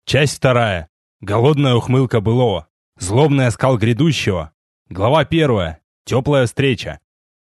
Часть вторая. Голодная ухмылка былого. Злобный оскал грядущего. Глава первая. Теплая встреча.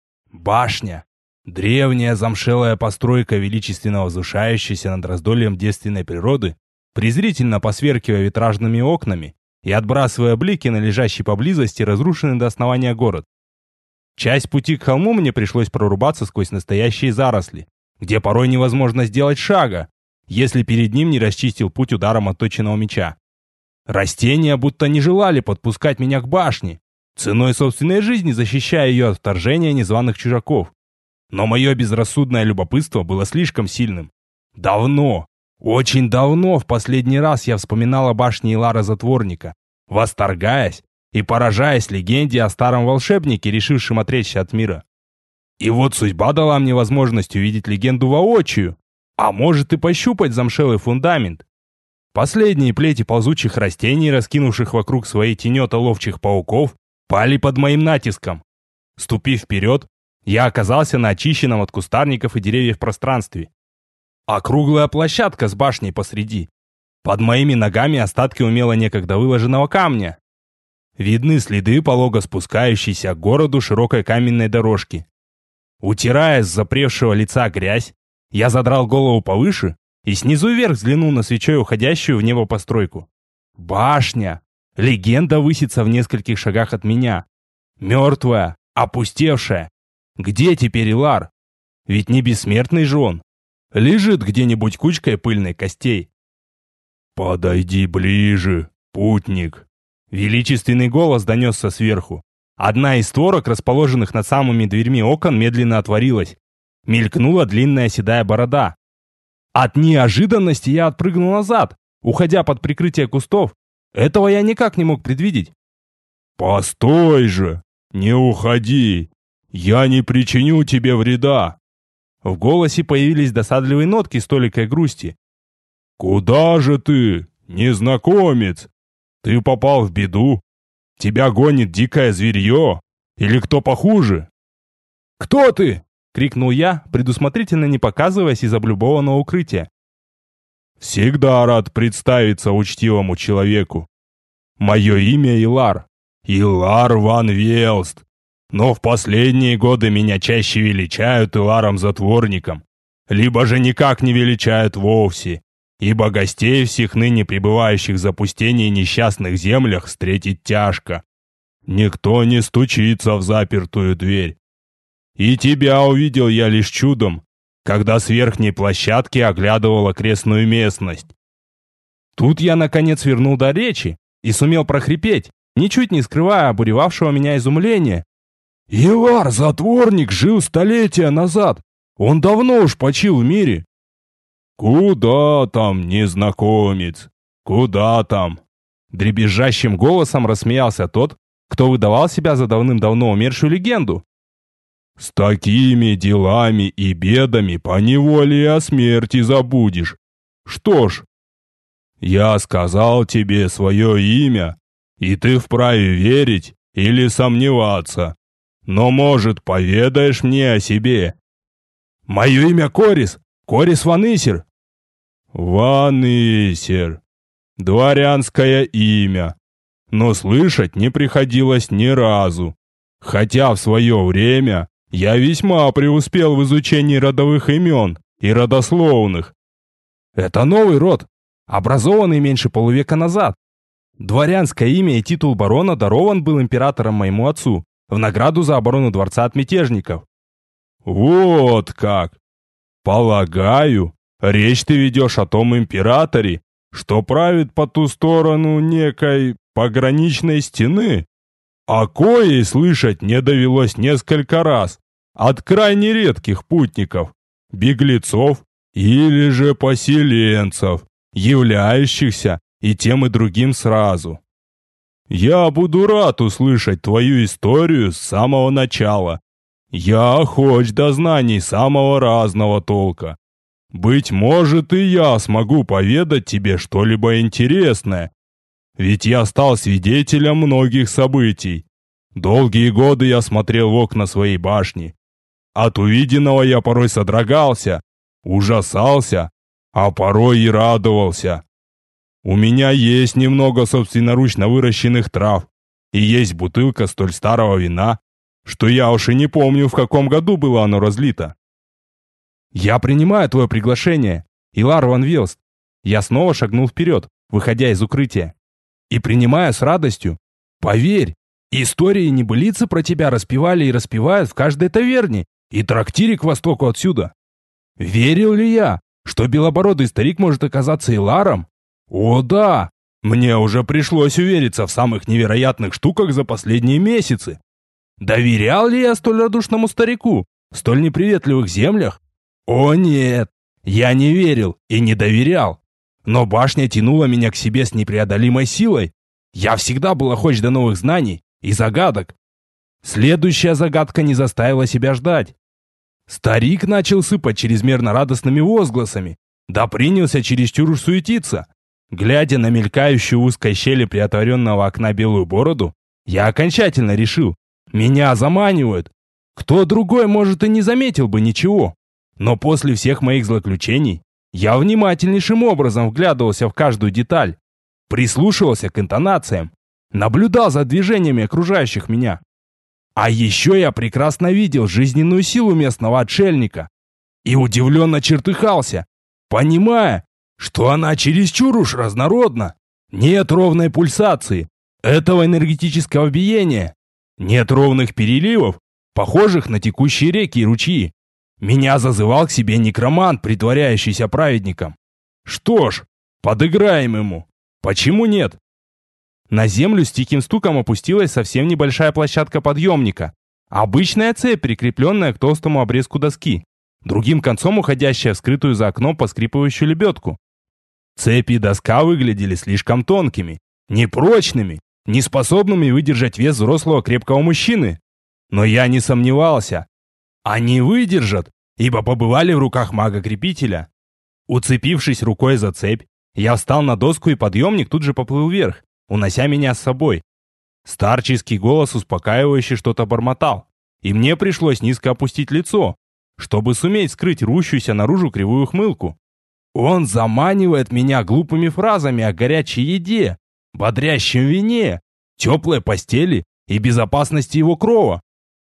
Башня. Древняя замшелая постройка, величественно возвышающаяся над раздольем девственной природы, презрительно посверкивая витражными окнами и отбрасывая блики на лежащий поблизости разрушенный до основания город. Часть пути к холму мне пришлось прорубаться сквозь настоящие заросли, где порой невозможно сделать шага, если перед ним не расчистил путь ударом отточенного меча. Растения будто не желали подпускать меня к башне, ценой собственной жизни защищая ее от вторжения незваных чужаков. Но мое безрассудное любопытство было слишком сильным. Давно, очень давно в последний раз я вспоминал о башне Илара Затворника, восторгаясь и поражаясь легенде о старом волшебнике, решившем отречься от мира. И вот судьба дала мне возможность увидеть легенду воочию, а может и пощупать замшелый фундамент. Последние плети ползучих растений, раскинувших вокруг свои тенета ловчих пауков, пали под моим натиском. Ступив вперед, я оказался на очищенном от кустарников и деревьев пространстве. Округлая площадка с башней посреди. Под моими ногами остатки умело некогда выложенного камня. Видны следы полого спускающейся к городу широкой каменной дорожки. Утирая с запревшего лица грязь, я задрал голову повыше и снизу вверх взглянул на свечой уходящую в небо постройку. Башня! Легенда высится в нескольких шагах от меня. Мертвая, опустевшая. Где теперь Илар? Ведь не бессмертный же он. Лежит где-нибудь кучкой пыльной костей. «Подойди ближе, путник!» Величественный голос донесся сверху. Одна из створок, расположенных над самыми дверьми окон, медленно отворилась. Мелькнула длинная седая борода. От неожиданности я отпрыгнул назад, уходя под прикрытие кустов. Этого я никак не мог предвидеть. «Постой же! Не уходи! Я не причиню тебе вреда!» В голосе появились досадливые нотки с толикой грусти. «Куда же ты, незнакомец? Ты попал в беду? Тебя гонит дикое зверье? Или кто похуже?» «Кто ты?» — крикнул я, предусмотрительно не показываясь из облюбованного укрытия. «Всегда рад представиться учтивому человеку. Мое имя Илар. Илар ван Велст. Но в последние годы меня чаще величают Иларом-затворником, либо же никак не величают вовсе, ибо гостей всех ныне пребывающих в запустении несчастных землях встретить тяжко. Никто не стучится в запертую дверь. И тебя увидел я лишь чудом, когда с верхней площадки оглядывал окрестную местность». Тут я наконец вернул до речи и сумел прохрипеть, ничуть не скрывая обуревавшего меня изумления. «Илар-затворник жил столетия назад. Он давно уж почил в мире». «Куда там, незнакомец? Куда там?» Дребезжащим голосом рассмеялся тот, кто выдавал себя за давным-давно умершую легенду. «С такими делами и бедами поневоле и о смерти забудешь. Что ж, я сказал тебе свое имя, и ты вправе верить или сомневаться. Но, может, поведаешь мне о себе?» «Мое имя Корис, Корис ван Исер». «Ван Исер. Дворянское имя. Но слышать не приходилось ни разу. Хотя в свое время я весьма преуспел в изучении родовых имен и родословных». «Это новый род, образованный меньше полувека назад. Дворянское имя и титул барона дарован был императором моему отцу в награду за оборону дворца от мятежников». «Вот как! Полагаю, речь ты ведешь о том императоре, что правит по ту сторону некой пограничной стены, о коей слышать не довелось несколько раз от крайне редких путников, беглецов или же поселенцев, являющихся и тем и другим сразу. Я буду рад услышать твою историю с самого начала. Я охоч до знаний самого разного толка. Быть может, и я смогу поведать тебе что-либо интересное. Ведь я стал свидетелем многих событий. Долгие годы я смотрел в окна своей башни. От увиденного я порой содрогался, ужасался, а порой и радовался. У меня есть немного собственноручно выращенных трав, и есть бутылка столь старого вина, что я уж и не помню, в каком году было оно разлито. Я принимаю твое приглашение, Илар ван Велст. Я снова шагнул вперед, выходя из укрытия. И принимаю с радостью. Поверь, истории и небылицы про тебя распевали и распевают в каждой таверне и трактире к востоку отсюда. Верил ли я, что белобородый старик может оказаться Иларом? О да! Мне уже пришлось увериться в самых невероятных штуках за последние месяцы. Доверял ли я столь радушному старику в столь неприветливых землях? О нет, я не верил и не доверял. Но башня тянула меня к себе с непреодолимой силой. Я всегда был охоч до новых знаний и загадок. Следующая загадка не заставила себя ждать. Старик начал сыпать чрезмерно радостными возгласами, да принялся чересчур уж суетиться. Глядя на мелькающую в узкой щели приотворенного окна белую бороду, я окончательно решил, меня заманивают. Кто другой, может, и не заметил бы ничего. Но после всех моих злоключений я внимательнейшим образом вглядывался в каждую деталь, прислушивался к интонациям, наблюдал за движениями окружающих меня. А еще я прекрасно видел жизненную силу местного отшельника и удивленно чертыхался, понимая, что она чересчур уж разнородна. Нет ровной пульсации, этого энергетического биения, нет ровных переливов, похожих на текущие реки и ручьи. Меня зазывал к себе некромант, притворяющийся праведником. Что ж, подыграем ему. Почему нет? На землю с тихим стуком опустилась совсем небольшая площадка подъемника. Обычная цепь, прикрепленная к толстому обрезку доски, другим концом уходящая в скрытую за окном поскрипывающую лебедку. Цепи и доска выглядели слишком тонкими, непрочными, неспособными выдержать вес взрослого крепкого мужчины. Но я не сомневался. Они выдержат, ибо побывали в руках мага-крепителя. Уцепившись рукой за цепь, я встал на доску, и подъемник тут же поплыл вверх, унося меня с собой. Старческий голос успокаивающе что-то бормотал, и мне пришлось низко опустить лицо, чтобы суметь скрыть рвущуюся наружу кривую ухмылку. Он заманивает меня глупыми фразами о горячей еде, бодрящем вине, теплой постели и безопасности его крова.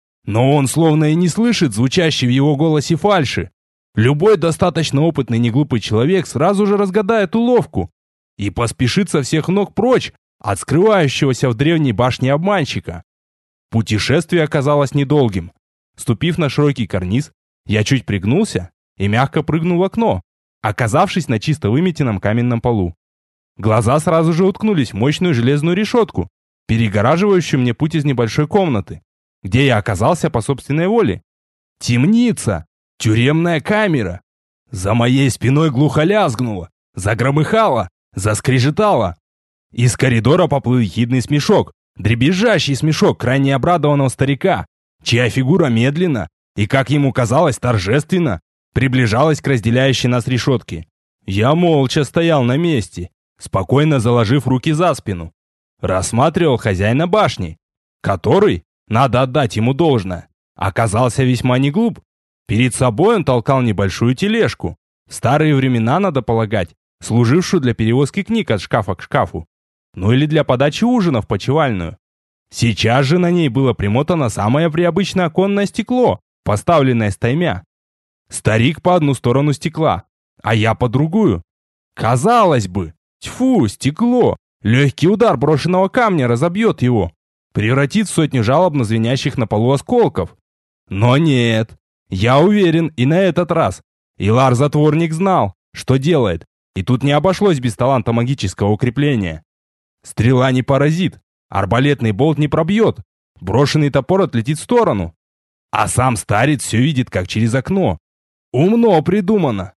Но он словно и не слышит звучащей в его голосе фальши. Любой достаточно опытный неглупый человек сразу же разгадает уловку и поспешит со всех ног прочь от скрывающегося в древней башне обманщика. Путешествие оказалось недолгим. Ступив на широкий карниз, я чуть пригнулся и мягко прыгнул в окно, оказавшись на чисто выметенном каменном полу. Глаза сразу же уткнулись в мощную железную решетку, перегораживающую мне путь из небольшой комнаты, где я оказался по собственной воле. Темница! Тюремная камера! За моей спиной глухо лязгнуло, загромыхало, заскрежетало. Из коридора поплыл ехидный смешок, дребезжащий смешок крайне обрадованного старика, чья фигура медленно и, как ему казалось, торжественно приближалась к разделяющей нас решетке. Я молча стоял на месте, спокойно заложив руки за спину. Рассматривал хозяина башни, который, надо отдать ему должное, оказался весьма не глуп. Перед собой он толкал небольшую тележку, в старые времена, надо полагать, служившую для перевозки книг от шкафа к шкафу, ну или для подачи ужина в почевальную. Сейчас же на ней было примотано самое приобычное оконное стекло, поставленное стаймя. Старик по одну сторону стекла, а я по другую. Казалось бы, тьфу, стекло, легкий удар брошенного камня разобьет его, превратит в сотню жалобно звенящих на полу осколков. Но нет, я уверен, и на этот раз Илар-затворник знал, что делает, и тут не обошлось без таланта магического укрепления. Стрела не поразит, арбалетный болт не пробьет, брошенный топор отлетит в сторону. А сам старец все видит, как через окно. Умно придумано.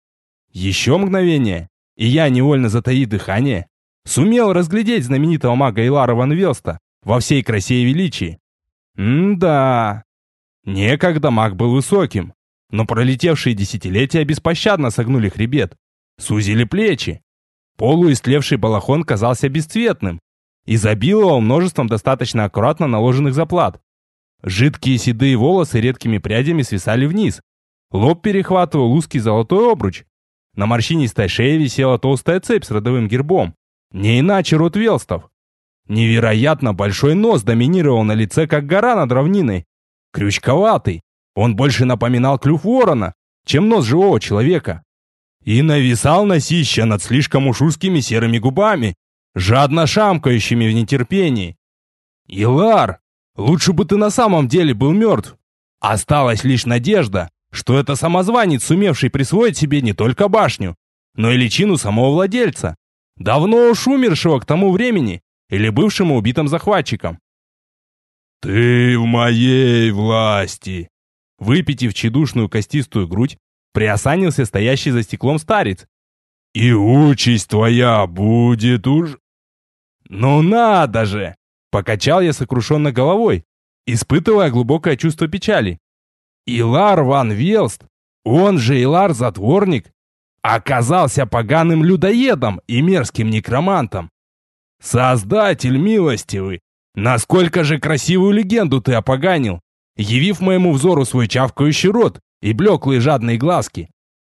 Еще мгновение, и я, невольно затаив дыхание, сумел разглядеть знаменитого мага Илара ван Велста во всей красе и величии. Да, некогда маг был высоким, но пролетевшие десятилетия беспощадно согнули хребет, сузили плечи. Полуистлевший балахон казался бесцветным, изобиловал множеством достаточно аккуратно наложенных заплат. Жидкие седые волосы редкими прядями свисали вниз. Лоб перехватывал узкий золотой обруч. На морщинистой шее висела толстая цепь с родовым гербом. Не иначе род Велстов. Невероятно большой нос доминировал на лице, как гора над равниной. Крючковатый. Он больше напоминал клюв ворона, чем нос живого человека. И нависал носища над слишком уж узкими серыми губами, жадно шамкающими в нетерпении. «Илар, лучше бы ты на самом деле был мертв. Осталась лишь надежда, что это самозванец, сумевший присвоить себе не только башню, но и личину самого владельца, давно уж умершего к тому времени или бывшему убитым захватчиком». «Ты в моей власти!» Выпитив тщедушную костистую грудь, приосанился стоящий за стеклом старец. «И участь твоя будет уж...» «Ну надо же!» Покачал я сокрушенно головой, испытывая глубокое чувство печали. Илар ван Велст, он же Илар-затворник, оказался поганым людоедом и мерзким некромантом. Создатель милостивый, насколько же красивую легенду ты опоганил, явив моему взору свой чавкающий рот и блеклые жадные глазки.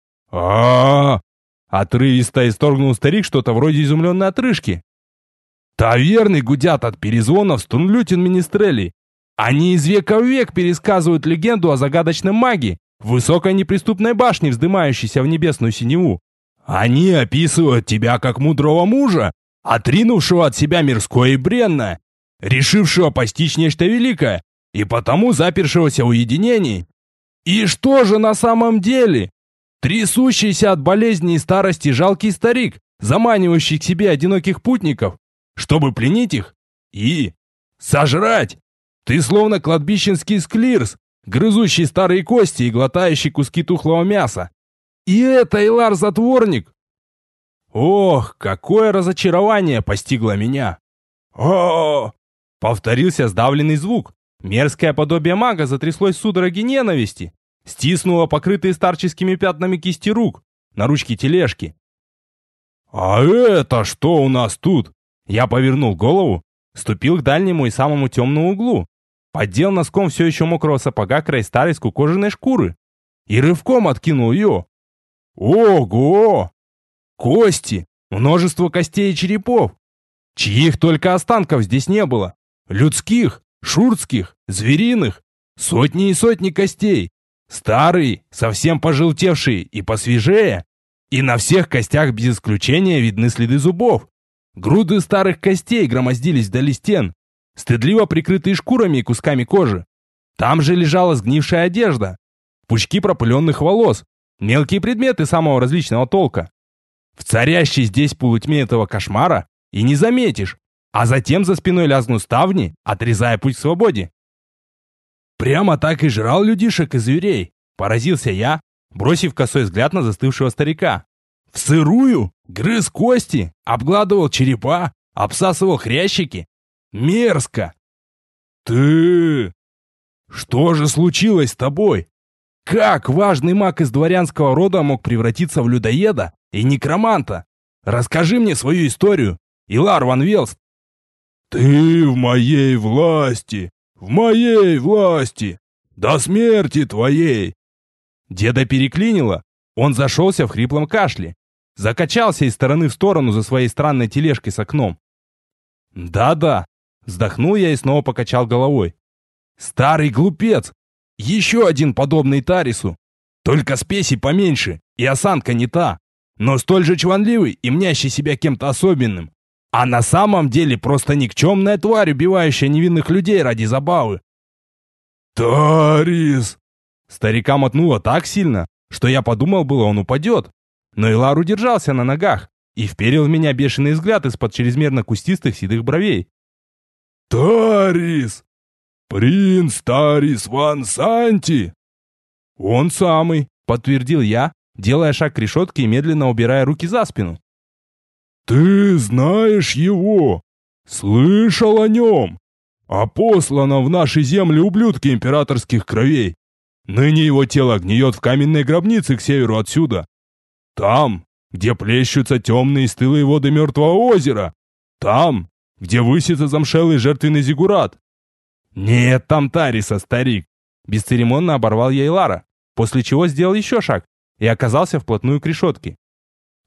Отрывисто исторгнул старик что-то вроде изумленной отрыжки. Таверны гудят от перезвонов стунлютин-министрелей. Они из века в век пересказывают легенду о загадочном маге в высокой неприступной башне, вздымающейся в небесную синеву. Они описывают тебя как мудрого мужа, отринувшего от себя мирское и бренное, решившего постичь нечто великое и потому запершегося в уединении. И что же на самом деле? Трясущийся от болезни и старости жалкий старик, заманивающий к себе одиноких путников, чтобы пленить их и сожрать. Ты словно кладбищенский склирс, грызущий старые кости и глотающий куски тухлого мяса. И это Илар-затворник. Ох, какое разочарование постигло меня. Повторился сдавленный звук. Мерзкое подобие мага затряслось в судороге ненависти, стиснуло покрытые старческими пятнами кисти рук на ручке тележки. «А это что у нас тут?» Я повернул голову, ступил к дальнему и самому темному углу, поддел носком все еще мокрого сапога край старой скукоженной шкуры и рывком откинул ее. Ого! Кости! Множество костей и черепов! Чьих только останков здесь не было! Людских, шурцких, звериных! Сотни и сотни костей! Старые, совсем пожелтевшие и посвежее! И на всех костях без исключения видны следы зубов! Груды старых костей громоздились вдали стен, стыдливо прикрытые шкурами и кусками кожи. Там же лежала сгнившая одежда, пучки пропыленных волос, мелкие предметы самого различного толка. В царящей здесь полутьме этого кошмара и не заметишь, а затем за спиной лязгнут ставни, отрезая путь к свободе. Прямо так и жрал людишек и зверей, поразился я, бросив косой взгляд на застывшего старика. В сырую грыз кости, обгладывал черепа, обсасывал хрящики. Мерзко! Ты... Что же случилось с тобой? Как важный маг из дворянского рода мог превратиться в людоеда и некроманта? Расскажи мне свою историю, Илар ван Велст. Ты в моей власти, до смерти твоей. Деда переклинило, он зашелся в хриплом кашле. Закачался из стороны в сторону за своей странной тележкой с окном. «Да-да», — вздохнул я и снова покачал головой. «Старый глупец! Еще один подобный Тарису! Только спеси поменьше, и осанка не та, но столь же чванливый и мнящий себя кем-то особенным. А на самом деле просто никчемная тварь, убивающая невинных людей ради забавы». «Тарис!» Старика мотнуло так сильно, что я подумал было, он упадет. Но Илар удержался на ногах и вперил в меня бешеный взгляд из-под чрезмерно кустистых седых бровей. «Тарис! Принц Тарис ван Санти!» «Он самый», — подтвердил я, делая шаг к решетке и медленно убирая руки за спину. «Ты знаешь его? Слышал о нем? О посланном в наши земли ублюдке императорских кровей. Ныне его тело гниет в каменной гробнице к северу отсюда. Там, где плещутся темные стылые воды мертвого озера. Там, где высится замшелый жертвенный зиггурат». «Нет там Тариса, старик!» Бесцеремонно оборвал я Илара, после чего сделал еще шаг и оказался вплотную к решетке.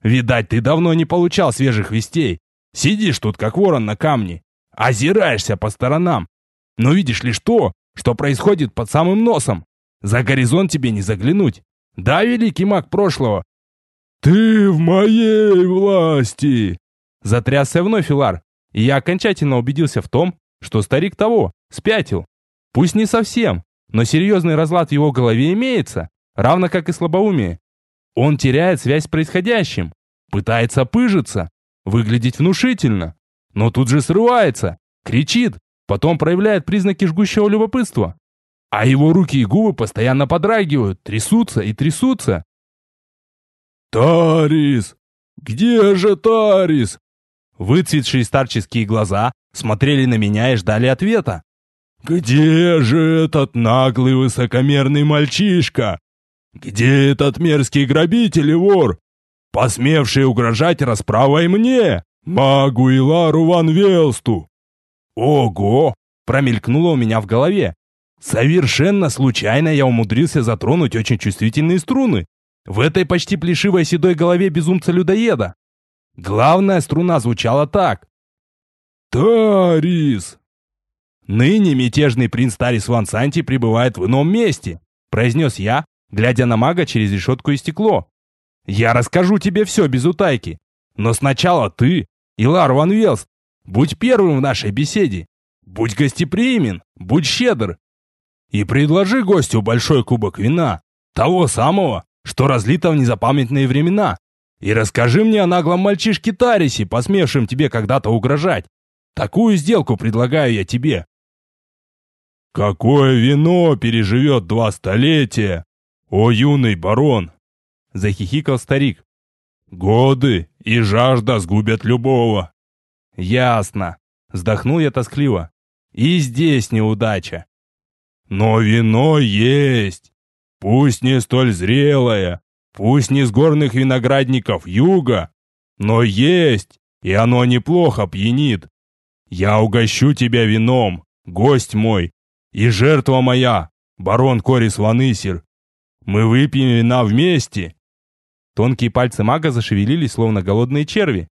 Видать, ты давно не получал свежих вестей. Сидишь тут, как ворон на камне, озираешься по сторонам, но видишь лишь то, что происходит под самым носом. За горизонт тебе не заглянуть. Да, великий маг прошлого?» «Ты в моей власти!» Затрясся вновь Илар, и я окончательно убедился в том, что старик того спятил. Пусть не совсем, но серьезный разлад в его голове имеется, равно как и слабоумие. Он теряет связь с происходящим, пытается пыжиться, выглядеть внушительно, но тут же срывается, кричит, потом проявляет признаки жгущего любопытства. А его руки и губы постоянно подрагивают, трясутся и трясутся. «Тарис! Где же Тарис?» Выцветшие старческие глаза смотрели на меня и ждали ответа. «Где же этот наглый высокомерный мальчишка? Где этот мерзкий грабитель и вор, посмевший угрожать расправой мне, магу Илару ван Велсту?» «Ого!» – промелькнуло у меня в голове. Совершенно случайно я умудрился затронуть очень чувствительные струны в этой почти плешивой седой голове безумца-людоеда. Главная струна звучала так. «Тарис!» «Ныне мятежный принц Тарис Ван Санти пребывает в ином месте», произнес я, глядя на мага через решетку и стекло. «Я расскажу тебе все без утайки, но сначала ты, Илар ван Велст, будь первым в нашей беседе, будь гостеприимен, будь щедр и предложи гостю большой кубок вина, того самого, что разлито в незапамятные времена, и расскажи мне о наглом мальчишке Тарисе, посмевшем тебе когда-то угрожать. Такую сделку предлагаю я тебе». «Какое вино переживет 2 столетия, о юный барон?» Захихикал старик. «Годы и жажда сгубят любого». «Ясно», вздохнул я тоскливо. «И здесь неудача». «Но вино есть, пусть не столь зрелое, пусть не с горных виноградников юга, но есть, и оно неплохо пьянит. Я угощу тебя вином, гость мой, и жертва моя, барон Корис ван Исир. Мы выпьем вина вместе». Тонкие пальцы мага зашевелились, словно голодные черви.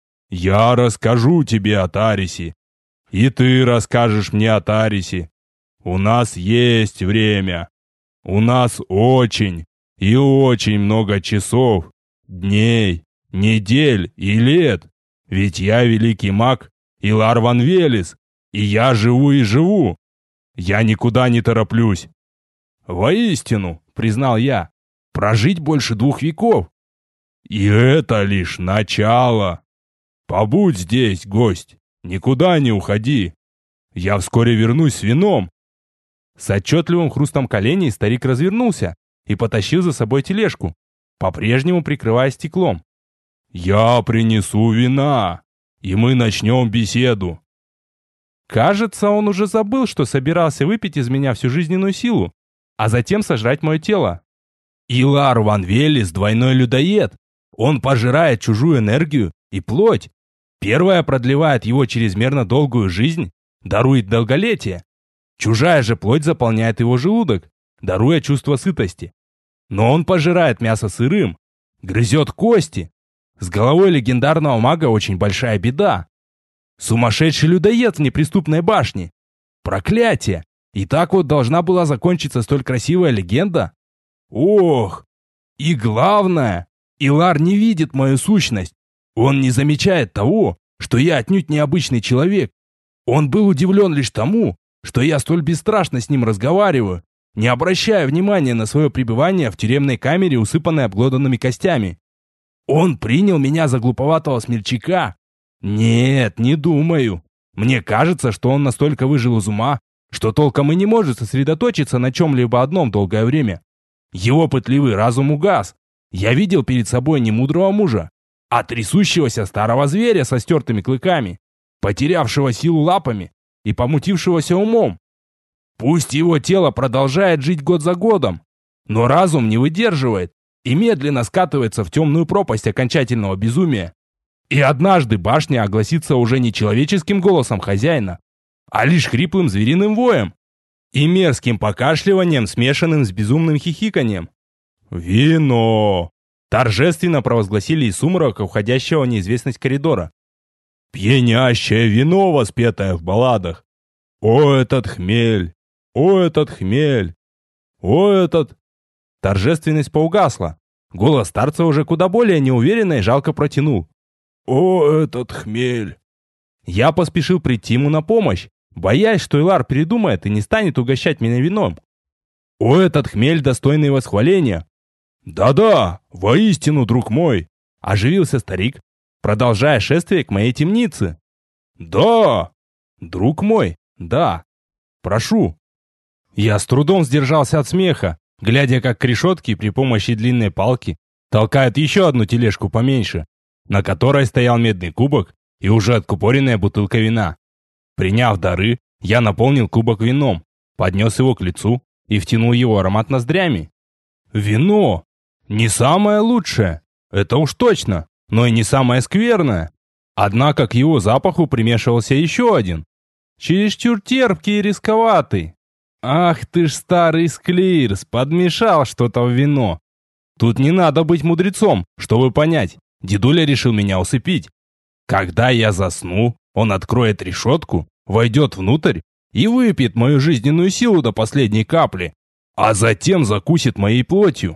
«Я расскажу тебе о Тарисе, и ты расскажешь мне о Тарисе. У нас есть время. У нас очень и очень много часов, дней, недель и лет. Ведь я великий маг Илар ван Велес, и я живу и живу. Я никуда не тороплюсь». «Воистину», признал я, прожить больше 2 веков. «И это лишь начало. Побудь здесь, гость, никуда не уходи. Я вскоре вернусь с вином». С отчетливым хрустом коленей старик развернулся и потащил за собой тележку, по-прежнему прикрывая стеклом. «Я принесу вина, и мы начнем беседу». Кажется, он уже забыл, что собирался выпить из меня всю жизненную силу, а затем сожрать мое тело. Илар ван Велес двойной людоед. Он пожирает чужую энергию и плоть. Первая продлевает его чрезмерно долгую жизнь, дарует долголетие. Чужая же плоть заполняет его желудок, даруя чувство сытости. Но он пожирает мясо сырым, грызет кости. С головой легендарного мага очень большая беда. Сумасшедший людоед в неприступной башне. Проклятие! И так вот должна была закончиться столь красивая легенда? Ох! И главное, Илар не видит мою сущность. Он не замечает того, что я отнюдь необычный человек. Он был удивлен лишь тому, что я столь бесстрашно с ним разговариваю, не обращая внимания на свое пребывание в тюремной камере, усыпанной обглоданными костями. Он принял меня за глуповатого смельчака? Нет, не думаю. Мне кажется, что он настолько выжил из ума, что толком и не может сосредоточиться на чем-либо одном долгое время. Его пытливый разум угас. Я видел перед собой не мудрого мужа, а трясущегося старого зверя со стертыми клыками, потерявшего силу лапами и помутившегося умом. Пусть его тело продолжает жить год за годом, но разум не выдерживает и медленно скатывается в темную пропасть окончательного безумия. И однажды башня огласится уже не человеческим голосом хозяина, а лишь хриплым звериным воем и мерзким покашливанием, смешанным с безумным хихиканием. «Вино!» Торжественно провозгласили из сумрака уходящего в неизвестность коридора. Пьянящее вино, воспетое в балладах. О, этот хмель! О, этот хмель! О, этот... Торжественность поугасла. Голос старца уже куда более неуверенно и жалко протянул. О, этот хмель! Я поспешил прийти ему на помощь, боясь, что Илар передумает и не станет угощать меня вином. О, этот хмель, достойный восхваления! Да-да, воистину, друг мой! Оживился старик, продолжая шествие к моей темнице. Да! Друг мой, да. Прошу. Я с трудом сдержался от смеха, глядя, как к решетке при помощи длинной палки толкают еще одну тележку поменьше, на которой стоял медный кубок и уже откупоренная бутылка вина. Приняв дары, я наполнил кубок вином, поднес его к лицу и втянул его аромат ноздрями. Вино! Не самое лучшее, это уж точно, но и не самое скверное. Однако к его запаху примешивался еще один, чересчур терпкий и рисковатый. Ах ты ж старый склирс, подмешал что-то в вино. Тут не надо быть мудрецом, чтобы понять, дедуля решил меня усыпить. Когда я засну, он откроет решетку, войдет внутрь и выпьет мою жизненную силу до последней капли, а затем закусит моей плотью.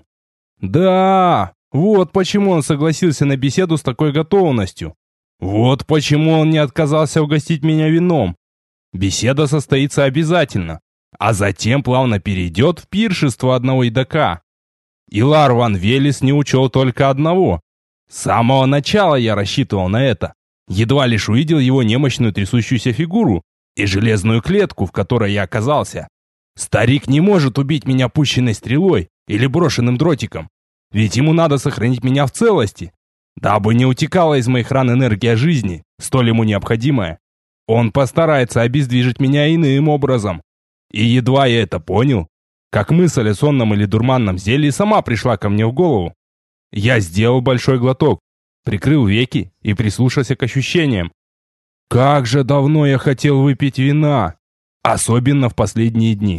Да, вот почему он согласился на беседу с такой готовностью. Вот почему он не отказался угостить меня вином. Беседа состоится обязательно, а затем плавно перейдет в пиршество одного едока. Илар ван Велес не учел только одного. С самого начала я рассчитывал на это. Едва лишь увидел его немощную трясущуюся фигуру и железную клетку, в которой я оказался. Старик не может убить меня пущенной стрелой или брошенным дротиком, ведь ему надо сохранить меня в целости, дабы не утекала из моих ран энергия жизни, столь ему необходимая. Он постарается обездвижить меня иным образом. И едва я это понял, как мысль о сонном или дурманном зелье сама пришла ко мне в голову. Я сделал большой глоток, прикрыл веки и прислушался к ощущениям. Как же давно я хотел выпить вина, особенно в последние дни.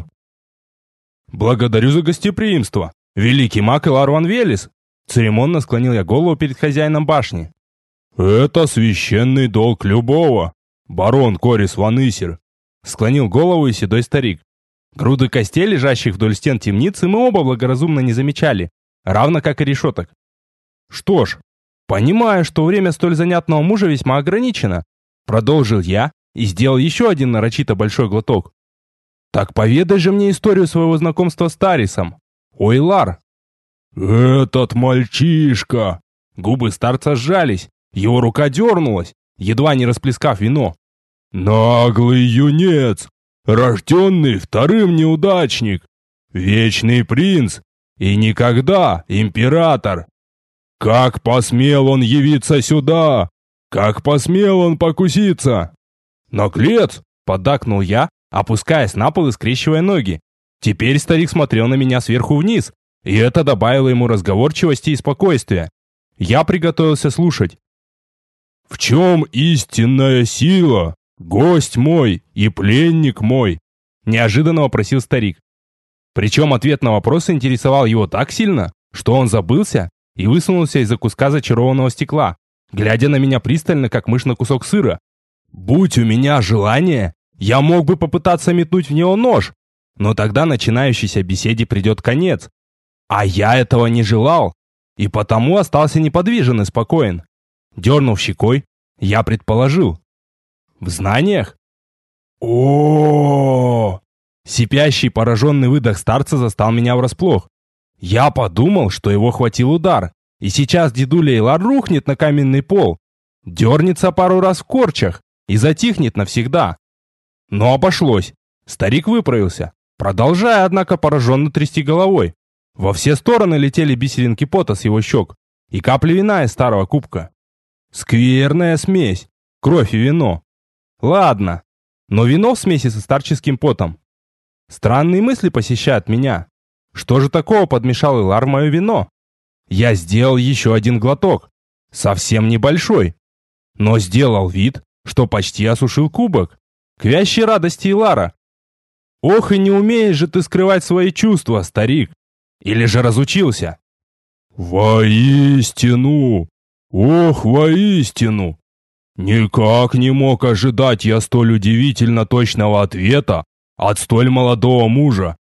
Благодарю за гостеприимство, великий маг Илар ван Велес. Церемонно склонил я голову перед хозяином башни. Это священный долг любого, барон Корис ван Исер. Склонил голову и седой старик. Груды костей, лежащих вдоль стен темницы, мы оба благоразумно не замечали, равно как и решеток. Что ж, понимая, что время столь занятного мужа весьма ограничено, продолжил я и сделал еще один нарочито большой глоток. Так поведай же мне историю своего знакомства с Тарисом. Ой, Лар. Этот мальчишка. Губы старца сжались, его рука дернулась, едва не расплескав вино. Наглый юнец, рожденный вторым неудачник, вечный принц и никогда император. Как посмел он явиться сюда? Как посмел он покуситься? Наглец, поддакнул я, опускаясь на пол и скрещивая ноги. Теперь старик смотрел на меня сверху вниз, и это добавило ему разговорчивости и спокойствия. Я приготовился слушать. В чем истинная сила? «Гость мой и пленник мой», — неожиданно вопросил старик. Причем ответ на вопрос интересовал его так сильно, что он забылся и высунулся из-за куска зачарованного стекла, глядя на меня пристально, как мышь на кусок сыра. Будь у меня желание, я мог бы попытаться метнуть в него нож, но тогда начинающейся беседе придет конец. А я этого не желал, и потому остался неподвижен и спокоен. Дернув щекой, я предположил. В знаниях? О! Сипящий, пораженный выдох старца застал меня врасплох. Я подумал, что его хватил удар, и сейчас дедуля Илар рухнет на каменный пол, дернется пару раз в корчах и затихнет навсегда. Но обошлось. Старик выправился, продолжая, однако, пораженно трясти головой. Во все стороны летели бисеринки пота с его щек и капли вина из старого кубка. Скверная смесь, кровь и вино. Ладно, но вино в смеси со старческим потом. Странные мысли посещают меня. Что же такого подмешал Илар в мое вино? Я сделал еще один глоток, совсем небольшой, но сделал вид, что почти осушил кубок, к вящей радости Илара. Ох, и не умеешь же ты скрывать свои чувства, старик. Или же разучился? Воистину! Ох, воистину! Никак не мог ожидать я столь удивительно точного ответа от столь молодого мужа.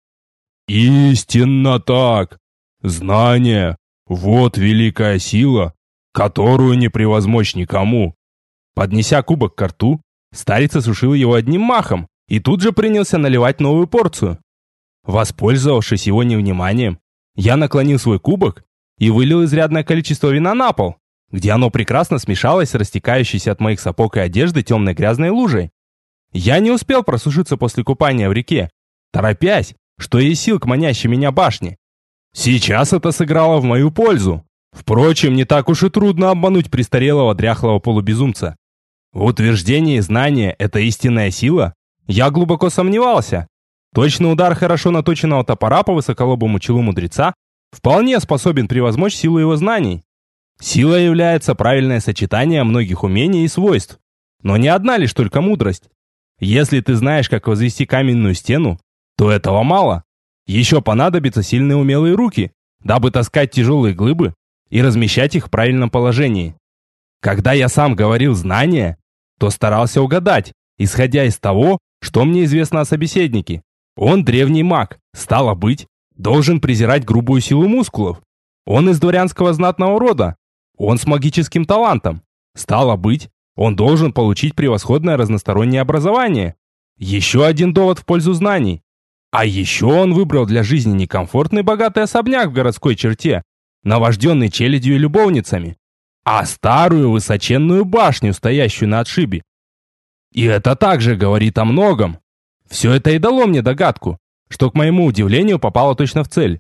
Истинно так! Знание — вот великая сила, которую не превозмочь никому. Поднеся кубок ко рту, старец осушил его одним махом и тут же принялся наливать новую порцию. Воспользовавшись его невниманием, я наклонил свой кубок и вылил изрядное количество вина на пол, где оно прекрасно смешалось с растекающейся от моих сапог и одежды темной грязной лужей. Я не успел просушиться после купания в реке, торопясь, что есть сил к манящей меня башне. Сейчас это сыграло в мою пользу. Впрочем, не так уж и трудно обмануть престарелого дряхлого полубезумца. В утверждении знания – это истинная сила? Я глубоко сомневался. Точный удар хорошо наточенного топора по высоколобому челу мудреца вполне способен превозмочь силу его знаний. Сила является правильное сочетание многих умений и свойств, но не одна лишь только мудрость. Если ты знаешь, как возвести каменную стену, то этого мало. Еще понадобятся сильные умелые руки, дабы таскать тяжелые глыбы и размещать их в правильном положении. Когда я сам говорил «знания», то старался угадать, исходя из того, что мне известно о собеседнике. Он древний маг, стало быть, должен презирать грубую силу мускулов. Он из дворянского знатного рода. Он с магическим талантом. Стало быть, он должен получить превосходное разностороннее образование. Еще один довод в пользу знаний. А еще он выбрал для жизни не комфортный богатый особняк в городской черте, навожденный челядью и любовницами, а старую высоченную башню, стоящую на отшибе. И это также говорит о многом. Все это и дало мне догадку, что, к моему удивлению, попало точно в цель.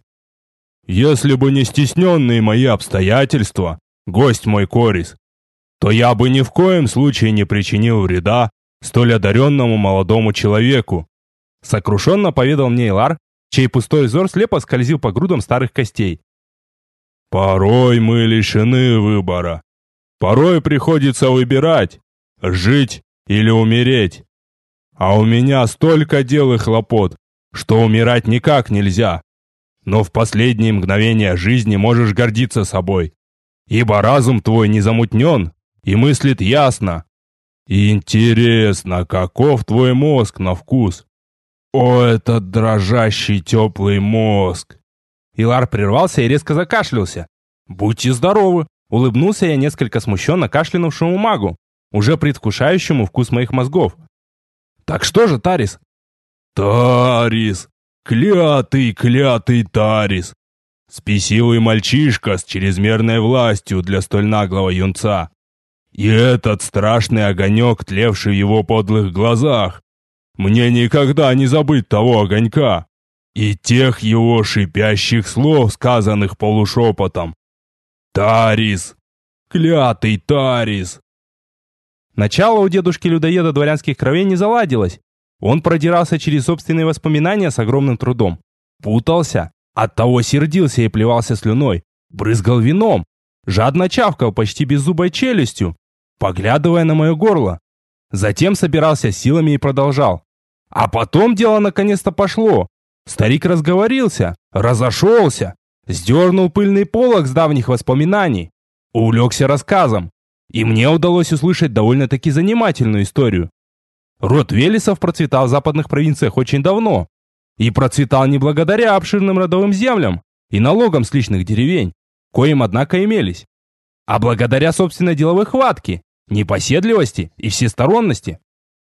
Если бы не стесненные мои обстоятельства, гость мой Корис, то я бы ни в коем случае не причинил вреда столь одаренному молодому человеку. Сокрушенно поведал мне Илар, чей пустой взор слепо скользил по грудам старых костей. Порой мы лишены выбора. Порой приходится выбирать, жить или умереть. А у меня столько дел и хлопот, что умирать никак нельзя. Но в последние мгновения жизни можешь гордиться собой, ибо разум твой не замутнен и мыслит ясно. Интересно, каков твой мозг на вкус? О, этот дрожащий теплый мозг! Илар прервался и резко закашлялся. «Будьте здоровы!» — улыбнулся я несколько смущенно кашлянувшему магу, уже предвкушающему вкус моих мозгов. «Так что же, Тарис?» «Тарис! Клятый Тарис! Спесивый мальчишка с чрезмерной властью для столь наглого юнца. И этот страшный огонек, тлевший в его подлых глазах. Мне никогда не забыть того огонька и тех его шипящих слов, сказанных полушепотом. Тарис! Клятый Тарис!» Начало у дедушки-людоеда дворянских кровей не заладилось. Он продирался через собственные воспоминания с огромным трудом. Путался, оттого сердился и плевался слюной, брызгал вином, жадно чавкал почти беззубой челюстью, поглядывая на мое горло. Затем собирался с силами и продолжал. А потом дело наконец-то пошло. Старик разговорился, разошелся, сдернул пыльный полог с давних воспоминаний, увлекся рассказом, и мне удалось услышать довольно-таки занимательную историю. Род Велесов процветал в западных провинциях очень давно, и процветал не благодаря обширным родовым землям и налогам с личных деревень, коим, однако, имелись, а благодаря собственной деловой хватке, непоседливости и всесторонности.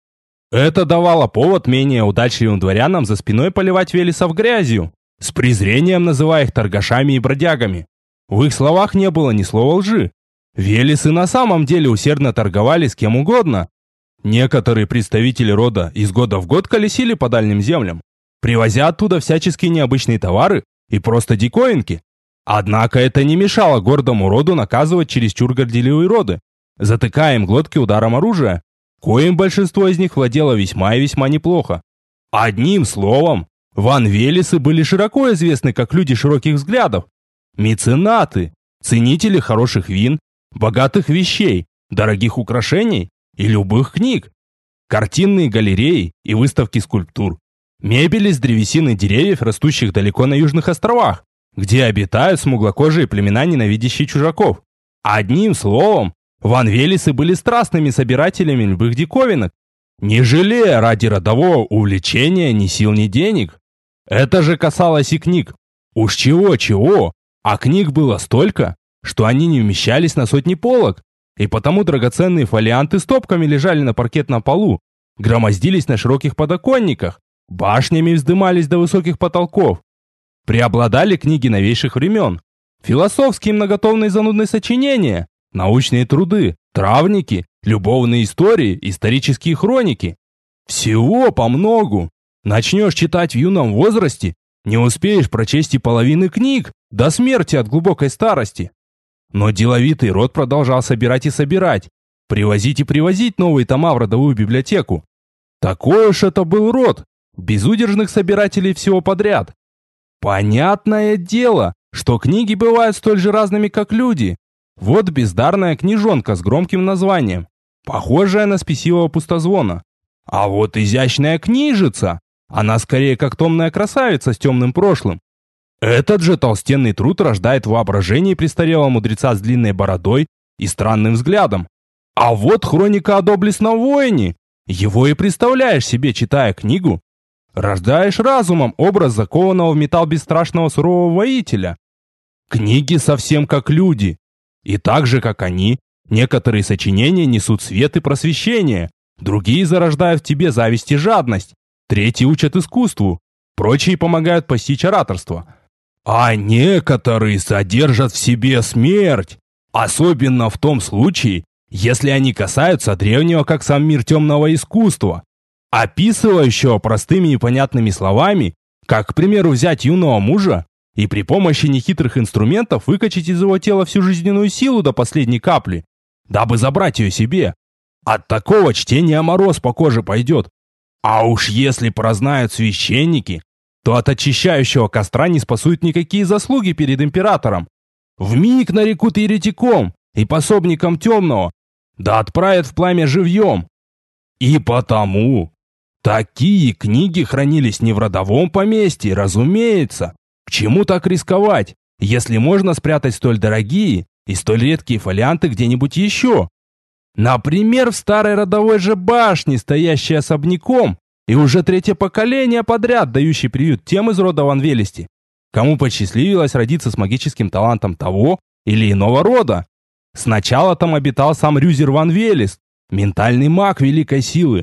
Это давало повод менее удачливым дворянам за спиной поливать Велесов грязью, с презрением называя их торгашами и бродягами. В их словах не было ни слова лжи. Велесы на самом деле усердно торговали с кем угодно. Некоторые представители рода из года в год колесили по дальним землям, привозя оттуда всяческие необычные товары и просто диковинки. Однако это не мешало гордому роду наказывать чересчур горделивые роды, затыкая им глотки ударом оружия, коим большинство из них владело весьма и весьма неплохо. Одним словом, Ван Велесы были широко известны как люди широких взглядов, меценаты, ценители хороших вин, богатых вещей, дорогих украшений и любых книг, картинные галереи и выставки скульптур, мебель из древесины деревьев, растущих далеко на южных островах, где обитают смуглокожие племена, ненавидящие чужаков. Одним словом, ванвелисы были страстными собирателями любых диковинок, не жалея ради родового увлечения ни сил, ни денег. Это же касалось и книг. Уж чего-чего, а книг было столько, что они не вмещались на сотни полок, и потому драгоценные фолианты стопками лежали на паркетном полу, громоздились на широких подоконниках, башнями вздымались до высоких потолков. Преобладали книги новейших времен, философские многотомные занудные сочинения, научные труды, травники, любовные истории, исторические хроники. Всего помногу. Начнешь читать в юном возрасте, не успеешь прочесть и половины книг, до смерти от глубокой старости. Но деловитый род продолжал собирать и собирать, привозить и привозить новые тома в родовую библиотеку. Такой уж это был род, безудержных собирателей всего подряд. Понятное дело, что книги бывают столь же разными, как люди. Вот бездарная книжонка с громким названием, похожая на спесивого пустозвона. А вот изящная книжица, она скорее как томная красавица с темным прошлым. Этот же толстенный труд рождает в воображении престарелого мудреца с длинной бородой и странным взглядом. А вот хроника о доблестном воине. Его и представляешь себе, читая книгу. Рождаешь разумом образ закованного в металл бесстрашного сурового воителя. Книги совсем как люди. И так же, как они, некоторые сочинения несут свет и просвещение, другие зарождают в тебе зависть и жадность, третьи учат искусству, прочие помогают постичь ораторство. А некоторые содержат в себе смерть, особенно в том случае, если они касаются древнего, как сам мир, темного искусства, описывающего простыми и понятными словами, как, к примеру, взять юного мужа и при помощи нехитрых инструментов выкачать из его тела всю жизненную силу до последней капли, дабы забрать ее себе. От такого чтения мороз по коже пойдет. А уж если прознают священники, то от очищающего костра не спасут никакие заслуги перед императором. Вмиг нарекут еретиком и пособником темного, да отправят в пламя живьем. И потому такие книги хранились не в родовом поместье, разумеется. К чему так рисковать, если можно спрятать столь дорогие и столь редкие фолианты где-нибудь еще? Например, в старой родовой же башне, стоящей особняком, и уже третье поколение подряд дающий приют тем из рода Ванвелисти, кому посчастливилось родиться с магическим талантом того или иного рода. Сначала там обитал сам Рюзер Ванвелист, ментальный маг великой силы.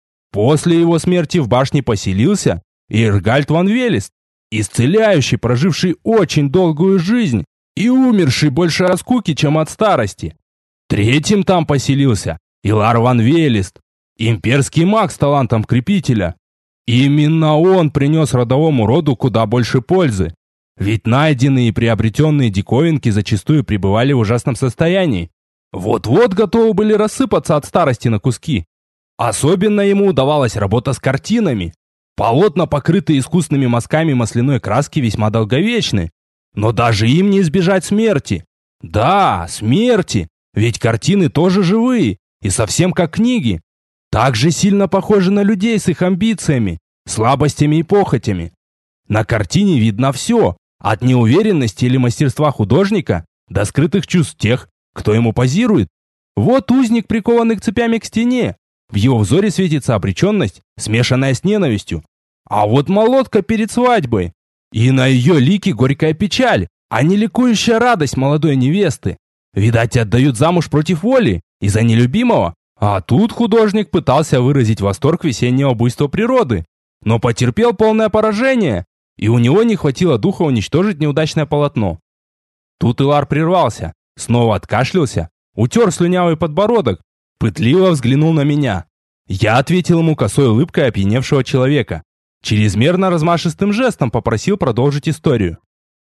После его смерти в башне поселился Иргальд Ванвелист, исцеляющий, проживший очень долгую жизнь и умерший больше от скуки, чем от старости. Третьим там поселился Илар Ванвелист, имперский маг с талантом крепителя. Именно он принес родовому роду куда больше пользы, ведь найденные и приобретенные диковинки зачастую пребывали в ужасном состоянии. Вот-вот готовы были рассыпаться от старости на куски. Особенно ему удавалась работа с картинами. Полотна, покрытые искусными мазками масляной краски, весьма долговечны. Но даже им не избежать смерти. Да, смерти, ведь картины тоже живые и совсем как книги. Так же сильно похожи на людей с их амбициями, слабостями и похотями. На картине видно все, от неуверенности или мастерства художника до скрытых чувств тех, кто ему позирует. Вот узник, прикованный цепями к стене. В его взоре светится обреченность, смешанная с ненавистью. А вот молодка перед свадьбой. И на ее лике горькая печаль, а не ликующая радость молодой невесты. Видать, отдают замуж против воли, из-за нелюбимого. А тут художник пытался выразить восторг весеннего буйства природы, но потерпел полное поражение, и у него не хватило духа уничтожить неудачное полотно. Тут Илар прервался, снова откашлялся, утер слюнявый подбородок, пытливо взглянул на меня. Я ответил ему косой улыбкой опьяневшего человека. Чрезмерно размашистым жестом попросил продолжить историю.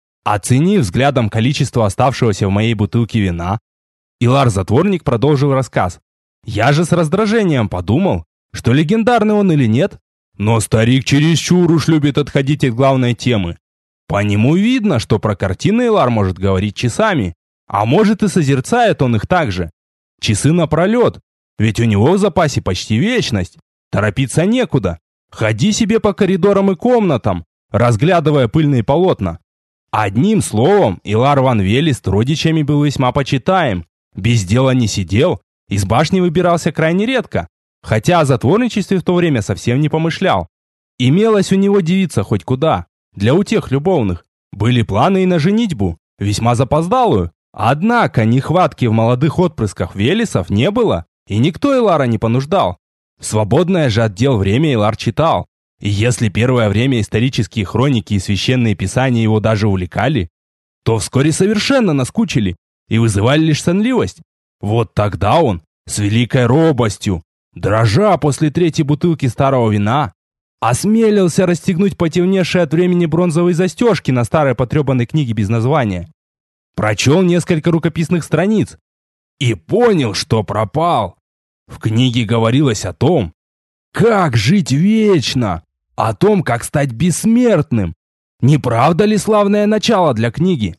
Оценив взглядом количество оставшегося в моей бутылке вина, Илар-затворник продолжил рассказ. Я же с раздражением подумал, что легендарный он или нет, но старик чересчур уж любит отходить от главной темы. По нему видно, что про картины Илар может говорить часами, а может и созерцает он их так же. Часы напролет, ведь у него в запасе почти вечность. Торопиться некуда. Ходи себе по коридорам и комнатам, разглядывая пыльные полотна. Одним словом, Илар ван Велест родичами был весьма почитаем, без дела не сидел, из башни выбирался крайне редко, хотя о затворничестве в то время совсем не помышлял. Имелась у него девица хоть куда, для утех любовных, были планы и на женитьбу, весьма запоздалую, однако нехватки в молодых отпрысках Велесов не было, и никто Илара не понуждал. В свободное же от дел время Илар читал. И если первое время исторические хроники и священные писания его даже увлекали, то вскоре совершенно наскучили и вызывали лишь сонливость. Вот тогда он, с великой робостью, дрожа после третьей бутылки старого вина, осмелился расстегнуть потемневшие от времени бронзовые застежки на старой потрепанной книге без названия. Прочел несколько рукописных страниц и понял, что пропал. В книге говорилось о том, как жить вечно, о том, как стать бессмертным. Не правда ли славное начало для книги?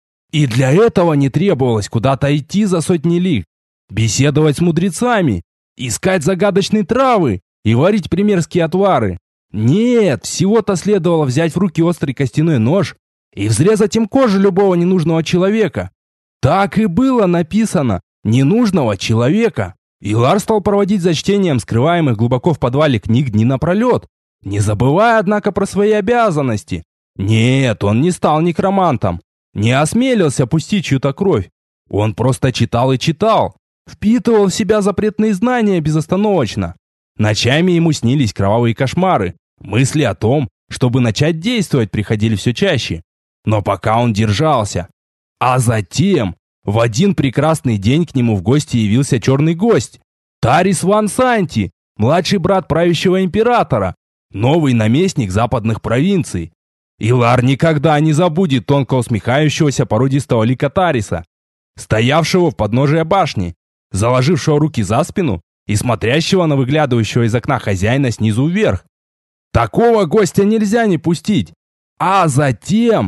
И для этого не требовалось куда-то идти за сотни лиг, беседовать с мудрецами, искать загадочные травы и варить примерские отвары. Нет, всего-то следовало взять в руки острый костяной нож и взрезать им кожу любого ненужного человека. Так и было написано «ненужного человека». Илар стал проводить за чтением скрываемых глубоко в подвале книг дни напролет, не забывая, однако, про свои обязанности. Нет, он не стал некромантом, не осмелился пустить чью-то кровь. Он просто читал и читал, впитывал в себя запретные знания безостановочно. Ночами ему снились кровавые кошмары, мысли о том, чтобы начать действовать, приходили все чаще. Но пока он держался. А затем, в один прекрасный день к нему в гости явился черный гость. Тарис ван Санти, младший брат правящего императора, новый наместник западных провинций. Илар никогда не забудет тонко усмехающегося породистого лика Тариса, стоявшего в подножии башни, заложившего руки за спину и смотрящего на выглядывающего из окна хозяина снизу вверх. Такого гостя нельзя не пустить. А затем...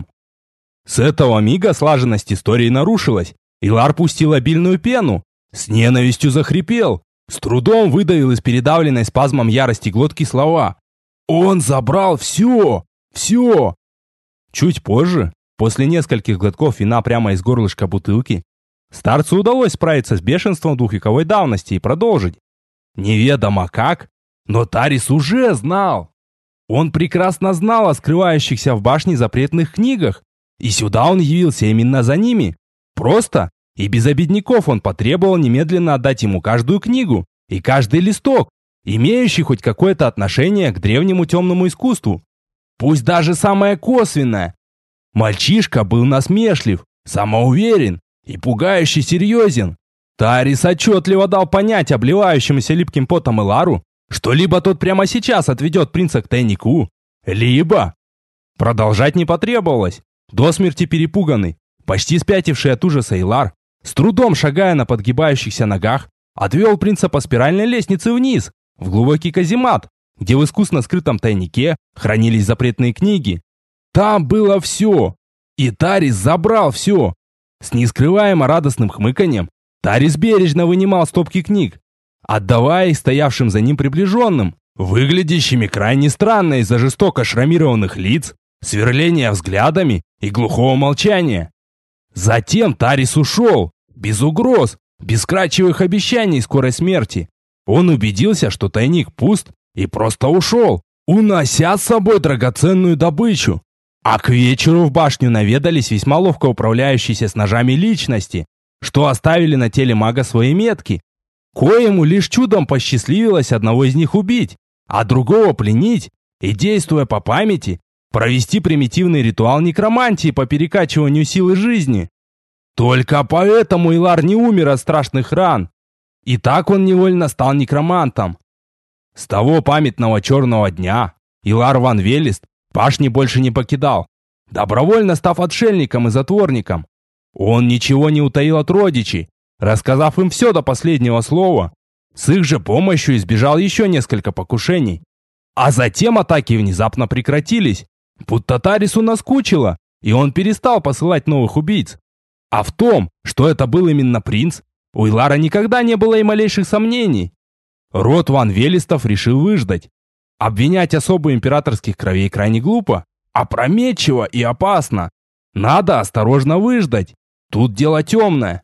С этого мига слаженность истории нарушилась. Илар пустил обильную пену, с ненавистью захрипел, с трудом выдавил из передавленной спазмом ярости глотки слова. Он забрал все! Все! Чуть позже, после нескольких глотков вина прямо из горлышка бутылки, старцу удалось справиться с бешенством двухвековой давности и продолжить. Неведомо как, но Тарис уже знал. Он прекрасно знал о скрывающихся в башне запретных книгах, и сюда он явился именно за ними. Просто и без обедняков он потребовал немедленно отдать ему каждую книгу и каждый листок, имеющий хоть какое-то отношение к древнему темному искусству. Пусть даже самое косвенное. Мальчишка был насмешлив, самоуверен и пугающе серьезен. Тарис отчетливо дал понять обливающемуся липким потом Илару, что либо тот прямо сейчас отведет принца к тайнику, либо... Продолжать не потребовалось. До смерти перепуганный, почти спятивший от ужаса Илар, с трудом шагая на подгибающихся ногах, отвел принца по спиральной лестнице вниз, в глубокий каземат, где в искусно скрытом тайнике хранились запретные книги. Там было все, и Тарис забрал все. С нескрываемо радостным хмыканьем Тарис бережно вынимал стопки книг, отдавая их стоявшим за ним приближенным, выглядящими крайне странно из-за жестоко шрамированных лиц, сверления взглядами и глухого молчания. Затем Тарис ушел, без угроз, без крачевых обещаний скорой смерти. Он убедился, что тайник пуст, и просто ушел, унося с собой драгоценную добычу. А к вечеру в башню наведались весьма ловко управляющиеся с ножами личности, что оставили на теле мага свои метки, коему лишь чудом посчастливилось одного из них убить, а другого пленить и, действуя по памяти, провести примитивный ритуал некромантии по перекачиванию силы жизни. Только поэтому Илар не умер от страшных ран. И так он невольно стал некромантом. С того памятного черного дня Илар ван Велест башни больше не покидал, добровольно став отшельником и затворником. Он ничего не утаил от родичей, рассказав им все до последнего слова. С их же помощью избежал еще несколько покушений. А затем атаки внезапно прекратились, будто Тарису наскучило, и он перестал посылать новых убийц. А в том, что это был именно принц, у Илара никогда не было и малейших сомнений. Род ван Велестов решил выждать. Обвинять особо императорских кровей крайне глупо, опрометчиво и опасно. Надо осторожно выждать. Тут дело темное.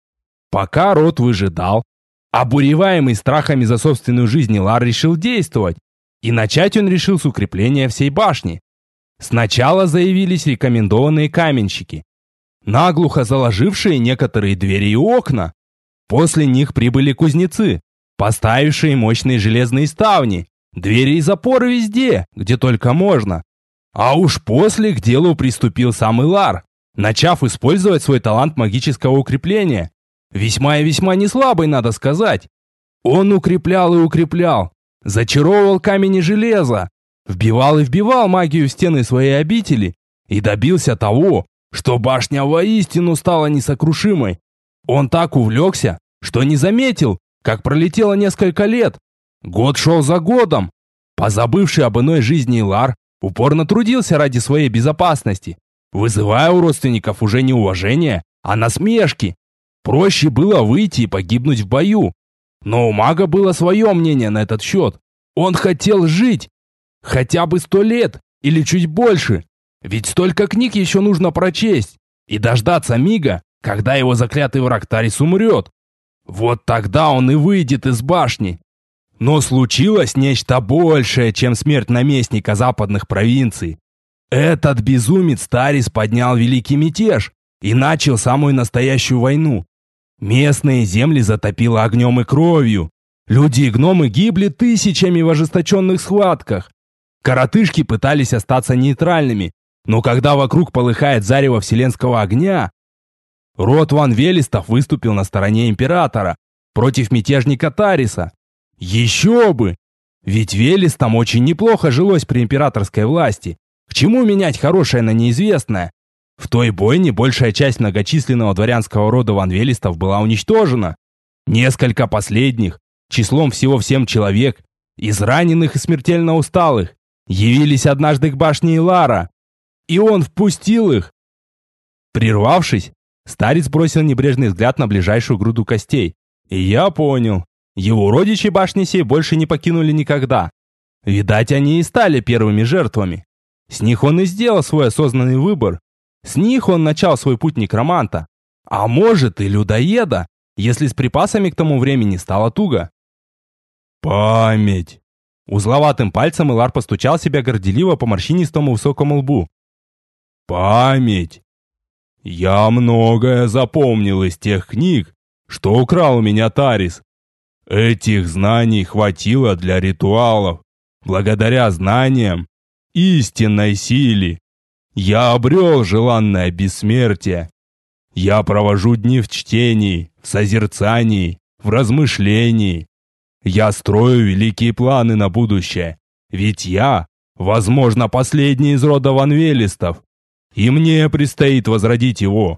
Пока род выжидал, обуреваемый страхами за собственную жизнь, Илар решил действовать. И начать он решил с укрепления всей башни. Сначала заявились рекомендованные каменщики, наглухо заложившие некоторые двери и окна. После них прибыли кузнецы, поставившие мощные железные ставни, двери и запоры везде, где только можно. А уж после к делу приступил сам Илар, начав использовать свой талант магического укрепления. Весьма и весьма неслабый, надо сказать. Он укреплял и укреплял, зачаровывал камень и железо, вбивал и вбивал магию в стены своей обители и добился того, что башня воистину стала несокрушимой. Он так увлекся, что не заметил, как пролетело несколько лет. Год шел за годом. Позабывший об иной жизни Илар упорно трудился ради своей безопасности, вызывая у родственников уже не уважение, а насмешки. Проще было выйти и погибнуть в бою. Но у мага было свое мнение на этот счет. Он хотел жить. Хотя бы 100 лет или чуть больше. Ведь столько книг еще нужно прочесть. И дождаться мига, когда его заклятый враг Тарис умрет. Вот тогда он и выйдет из башни. Но случилось нечто большее, чем смерть наместника западных провинций. Этот безумец Тарис поднял великий мятеж и начал самую настоящую войну. Местные земли затопило огнем и кровью. Люди и гномы гибли тысячами в ожесточенных схватках. Коротышки пытались остаться нейтральными, но когда вокруг полыхает зарево вселенского огня, род Ван Велестов выступил на стороне императора против мятежника Тариса. Еще бы! Ведь Велестам очень неплохо жилось при императорской власти. К чему менять хорошее на неизвестное? В той бойне большая часть многочисленного дворянского рода Ван Велестов была уничтожена. Несколько последних, числом всего в 7 человек, израненных и смертельно усталых, явились однажды к башне Илара. И он впустил их. Прервавшись, старец бросил небрежный взгляд на ближайшую груду костей. И я понял, его родичи башни сей больше не покинули никогда. Видать, они и стали первыми жертвами. С них он и сделал свой осознанный выбор. С них он начал свой путь некроманта. А может и людоеда, если с припасами к тому времени стало туго. Память. Узловатым пальцем Илар постучал себя горделиво по морщинистому высокому лбу. Память. Я многое запомнил из тех книг, что украл у меня Тарис. Этих знаний хватило для ритуалов. Благодаря знаниям, истинной силе, я обрел желанное бессмертие. Я провожу дни в чтении, в созерцании, в размышлении. Я строю великие планы на будущее. Ведь я, возможно, последний из рода Ван Велестов. И мне предстоит возродить его.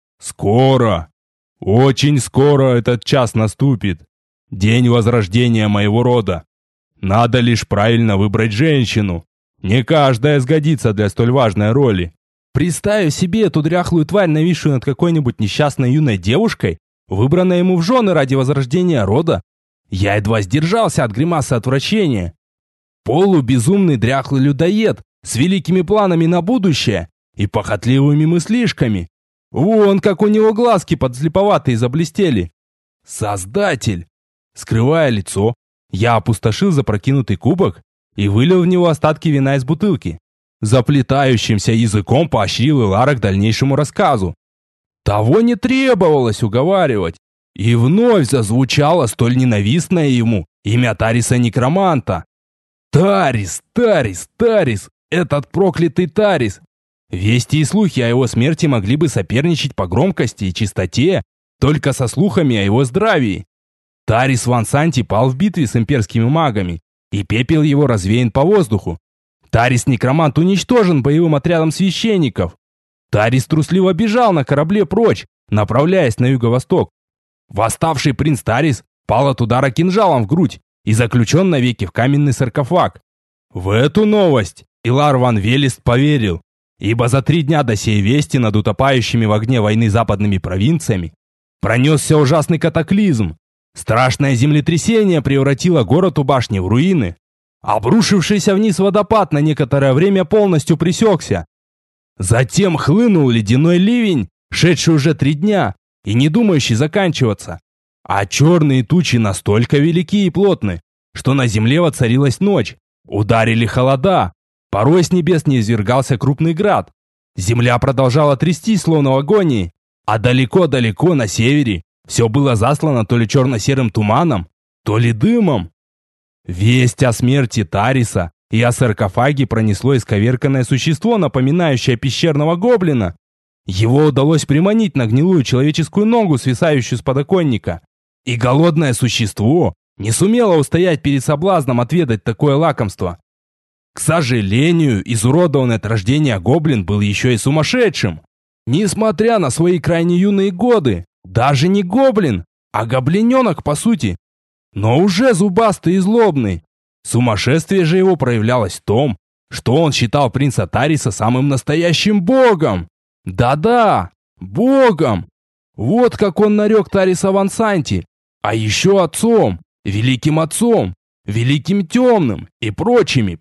Скоро, очень скоро этот час наступит. День возрождения моего рода. Надо лишь правильно выбрать женщину. Не каждая сгодится для столь важной роли. Представив себе эту дряхлую тварь, нависшую над какой-нибудь несчастной юной девушкой, выбранной ему в жены ради возрождения рода, я едва сдержался от гримасы отвращения. Полубезумный дряхлый людоед с великими планами на будущее и похотливыми мыслишками. Вон как у него глазки подслеповатые заблестели. Создатель! Скрывая лицо, я опустошил запрокинутый кубок и вылил в него остатки вина из бутылки. Заплетающимся языком поощрил Илара к дальнейшему рассказу. Того не требовалось уговаривать. И вновь зазвучало столь ненавистное ему имя Тариса-некроманта. Тарис, Тарис, Тарис, этот проклятый Тарис. Вести и слухи о его смерти могли бы соперничать по громкости и чистоте только со слухами о его здравии. Тарис Ван Санти пал в битве с имперскими магами, и пепел его развеян по воздуху. Тарис-некромант уничтожен боевым отрядом священников. Тарис трусливо бежал на корабле прочь, направляясь на юго-восток. Восставший принц Тарис пал от удара кинжалом в грудь и заключен навеки в каменный саркофаг. В эту новость Илар Ван Велест поверил, ибо за 3 дня до сей вести над утопающими в огне войны западными провинциями пронесся ужасный катаклизм. Страшное землетрясение превратило город у башни в руины. Обрушившийся вниз водопад на некоторое время полностью пресекся. Затем хлынул ледяной ливень, шедший уже 3 дня и не думающий заканчиваться. А черные тучи настолько велики и плотны, что на земле воцарилась ночь. Ударили холода. Порой с небес низвергался крупный град. Земля продолжала трястись, словно в агонии. А далеко-далеко на севере все было заслано то ли черно-серым туманом, то ли дымом. Весть о смерти Тариса и о саркофаге пронесло исковерканное существо, напоминающее пещерного гоблина. Его удалось приманить на гнилую человеческую ногу, свисающую с подоконника. И голодное существо не сумело устоять перед соблазном отведать такое лакомство. К сожалению, изуродованный от рождения гоблин был еще и сумасшедшим. Несмотря на свои крайне юные годы, даже не гоблин, а гоблиненок по сути, но уже зубастый и злобный. Сумасшествие же его проявлялось в том, что он считал принца Тариса самым настоящим богом. Да-да, богом. Вот как он нарек Тариса Вансанти, а еще отцом, великим отцом, великим темным и прочими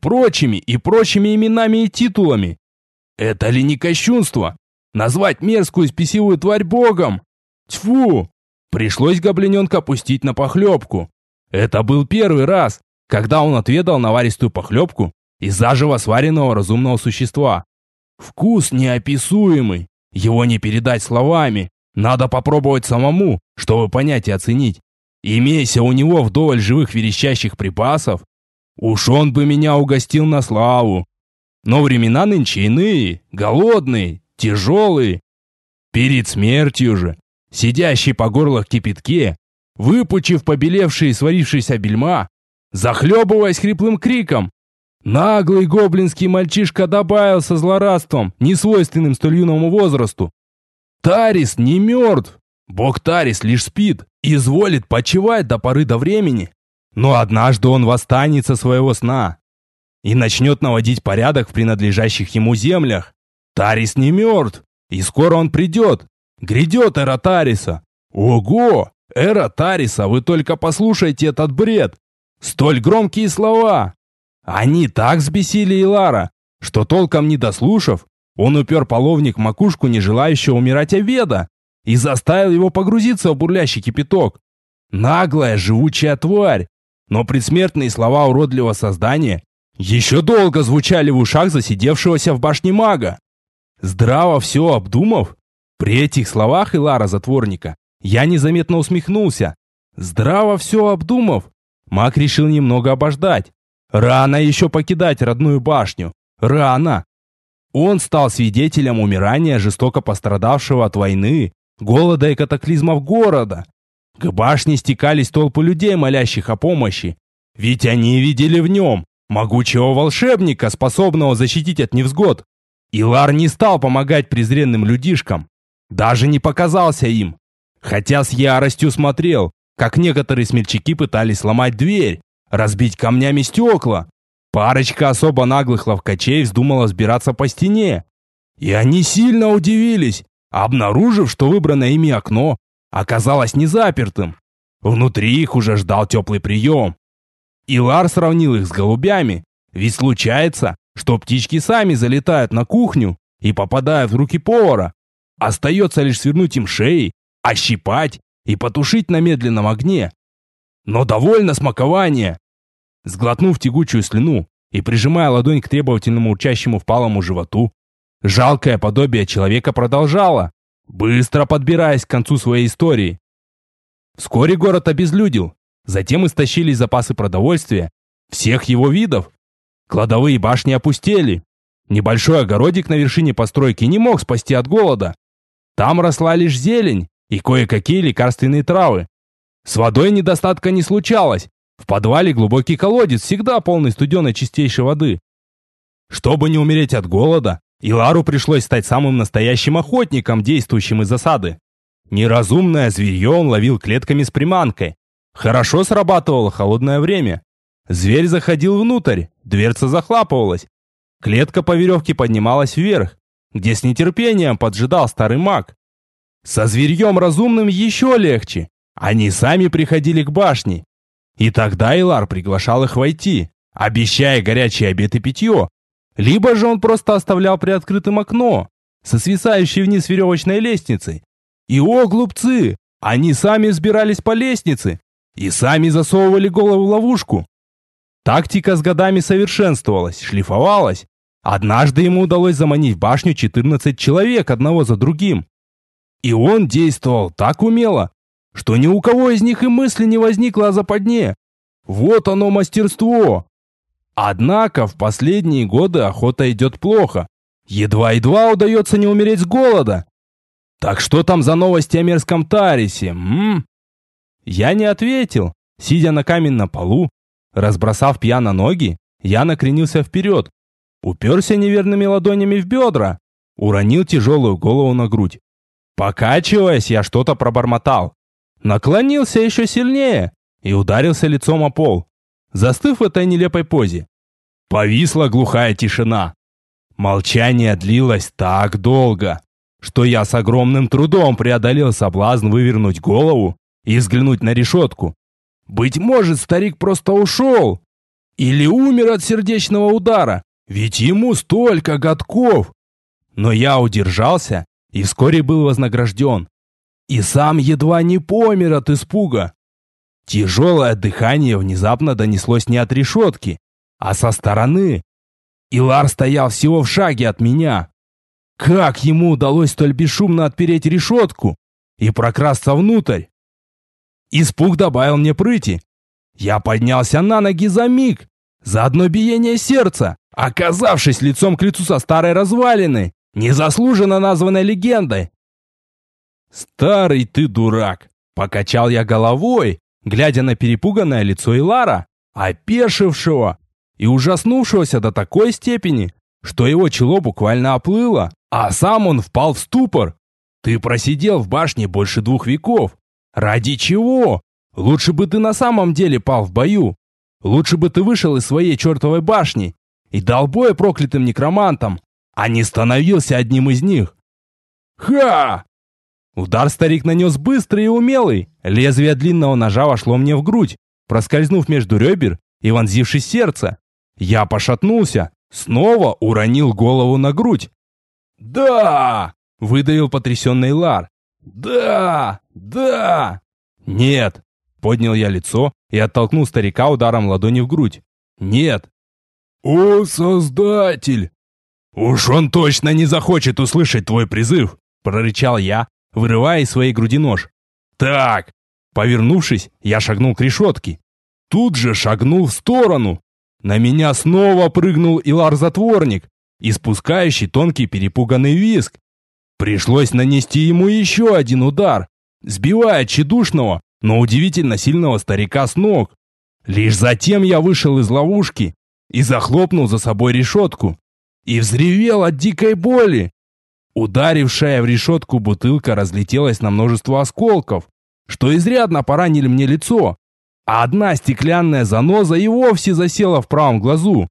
именами и титулами. Это ли не кощунство? Назвать мерзкую спесивую тварь богом? Тьфу! Пришлось гоблиненка пустить на похлебку. Это был первый раз, когда он отведал наваристую похлебку из заживо сваренного разумного существа. Вкус неописуемый, его не передать словами. Надо попробовать самому, чтобы понять и оценить. Имейся у него вдоволь живых верещащих припасов, уж он бы меня угостил на славу. Но времена нынче иные, голодные, тяжелые. Перед смертью же, сидящий по горло в кипятке, выпучив побелевшие и сварившиеся бельма, захлебываясь хриплым криком, наглый гоблинский мальчишка добавил со злорадством, несвойственным столь юному возрасту: «Тарис не мертв, бог Тарис лишь спит и изволит почивать до поры до времени, но однажды он восстанет со своего сна и начнет наводить порядок в принадлежащих ему землях. Тарис не мертв, и скоро он придет, грядет эра Тариса. Ого, эра Тариса, вы только послушайте этот бред, столь громкие слова». Они так взбесили Илара, что толком не дослушав, он упер половник в макушку не желающего умирать оведа и заставил его погрузиться в бурлящий кипяток. Наглая, живучая тварь, но предсмертные слова уродливого создания еще долго звучали в ушах засидевшегося в башне мага. Здраво все обдумав, при этих словах Илара Затворника я незаметно усмехнулся. Здраво все обдумав, маг решил немного обождать. Рано еще покидать родную башню. Рано. Он стал свидетелем умирания жестоко пострадавшего от войны, голода и катаклизмов города. К башне стекались толпы людей, молящих о помощи. Ведь они видели в нем могучего волшебника, способного защитить от невзгод. Илар не стал помогать презренным людишкам. Даже не показался им. Хотя с яростью смотрел, как некоторые смельчаки пытались сломать дверь, разбить камнями стекла. Парочка особо наглых ловкачей вздумала взбираться по стене. И они сильно удивились, обнаружив, что выбранное ими окно оказалось незапертым. Внутри их уже ждал теплый прием. Илар сравнил их с голубями, ведь случается, что птички сами залетают на кухню и попадают в руки повара. Остается лишь свернуть им шеи, ощипать и потушить на медленном огне. Но довольно смакования. Сглотнув тягучую слюну и прижимая ладонь к требовательному урчащему впалому животу, жалкое подобие человека продолжало, быстро подбираясь к концу своей истории. Вскоре город обезлюдил, затем истощились запасы продовольствия всех его видов. Кладовые башни опустели. Небольшой огородик на вершине постройки не мог спасти от голода. Там росла лишь зелень и кое-какие лекарственные травы. С водой недостатка не случалось. В подвале глубокий колодец, всегда полный студеной чистейшей воды. Чтобы не умереть от голода, Илару пришлось стать самым настоящим охотником, действующим из засады. Неразумное зверье он ловил клетками с приманкой. Хорошо срабатывало холодное время. Зверь заходил внутрь, дверца захлапывалась. Клетка по веревке поднималась вверх, где с нетерпением поджидал старый маг. Со зверьем разумным еще легче. Они сами приходили к башне. И тогда Илар приглашал их войти, обещая горячий обед и питье. либо же он просто оставлял приоткрытым окно со свисающей вниз веревочной лестницей. И о, глупцы! Они сами взбирались по лестнице и сами засовывали голову в ловушку. Тактика с годами совершенствовалась, шлифовалась. Однажды ему удалось заманить в башню 14 человек одного за другим. И он действовал так умело, что ни у кого из них и мысли не возникло о западне. Вот оно мастерство. Однако в последние годы охота идет плохо. Едва-едва удается не умереть с голода. Так что там за новости о мерзком Тарисе, Я не ответил. Сидя на каменном полу, разбросав пьяно ноги, я накренился вперед, уперся неверными ладонями в бедра, уронил тяжелую голову на грудь. Покачиваясь, я что-то пробормотал. Наклонился еще сильнее и ударился лицом о пол, застыв в этой нелепой позе. Повисла глухая тишина. Молчание длилось так долго, что я с огромным трудом преодолел соблазн вывернуть голову и взглянуть на решетку. Быть может, старик просто ушел или умер от сердечного удара, ведь ему столько годков. Но я удержался и вскоре был вознагражден. И сам едва не помер от испуга. Тяжелое дыхание внезапно донеслось не от решетки, а со стороны. Илар стоял всего в шаге от меня. Как ему удалось столь бесшумно отпереть решетку и прокрасться внутрь? Испуг добавил мне прыти. Я поднялся на ноги за миг, за одно биение сердца, оказавшись лицом к лицу со старой развалиной, незаслуженно названной легендой. «Старый ты дурак!» – покачал я головой, глядя на перепуганное лицо Илара, опешившего и ужаснувшегося до такой степени, что его чело буквально оплыло, а сам он впал в ступор. «Ты просидел в башне больше 2 веков. Ради чего? Лучше бы ты на самом деле пал в бою. Лучше бы ты вышел из своей чертовой башни и дал бой проклятым некромантам, а не становился одним из них». «Ха!» Удар старик нанес быстрый и умелый. Лезвие длинного ножа вошло мне в грудь, проскользнув между ребер и вонзившись в сердце. Я пошатнулся, снова уронил голову на грудь. «Да!» – выдавил потрясенный Лар. «Да! Да!» «Нет!» – поднял я лицо и оттолкнул старика ударом ладони в грудь. «Нет!» «О, Создатель! Уж он точно не захочет услышать твой призыв!» – прорычал я, вырывая из своей груди нож. «Так!» Повернувшись, я шагнул к решетке. Тут же шагнул в сторону. На меня снова прыгнул Илар-затворник, испускающий тонкий перепуганный визг. Пришлось нанести ему еще один удар, сбивая тщедушного, но удивительно сильного старика с ног. Лишь затем я вышел из ловушки и захлопнул за собой решетку. И взревел от дикой боли. Ударившая в решетку бутылка разлетелась на множество осколков, что изрядно поранили мне лицо, а одна стеклянная заноза и вовсе засела в правом глазу.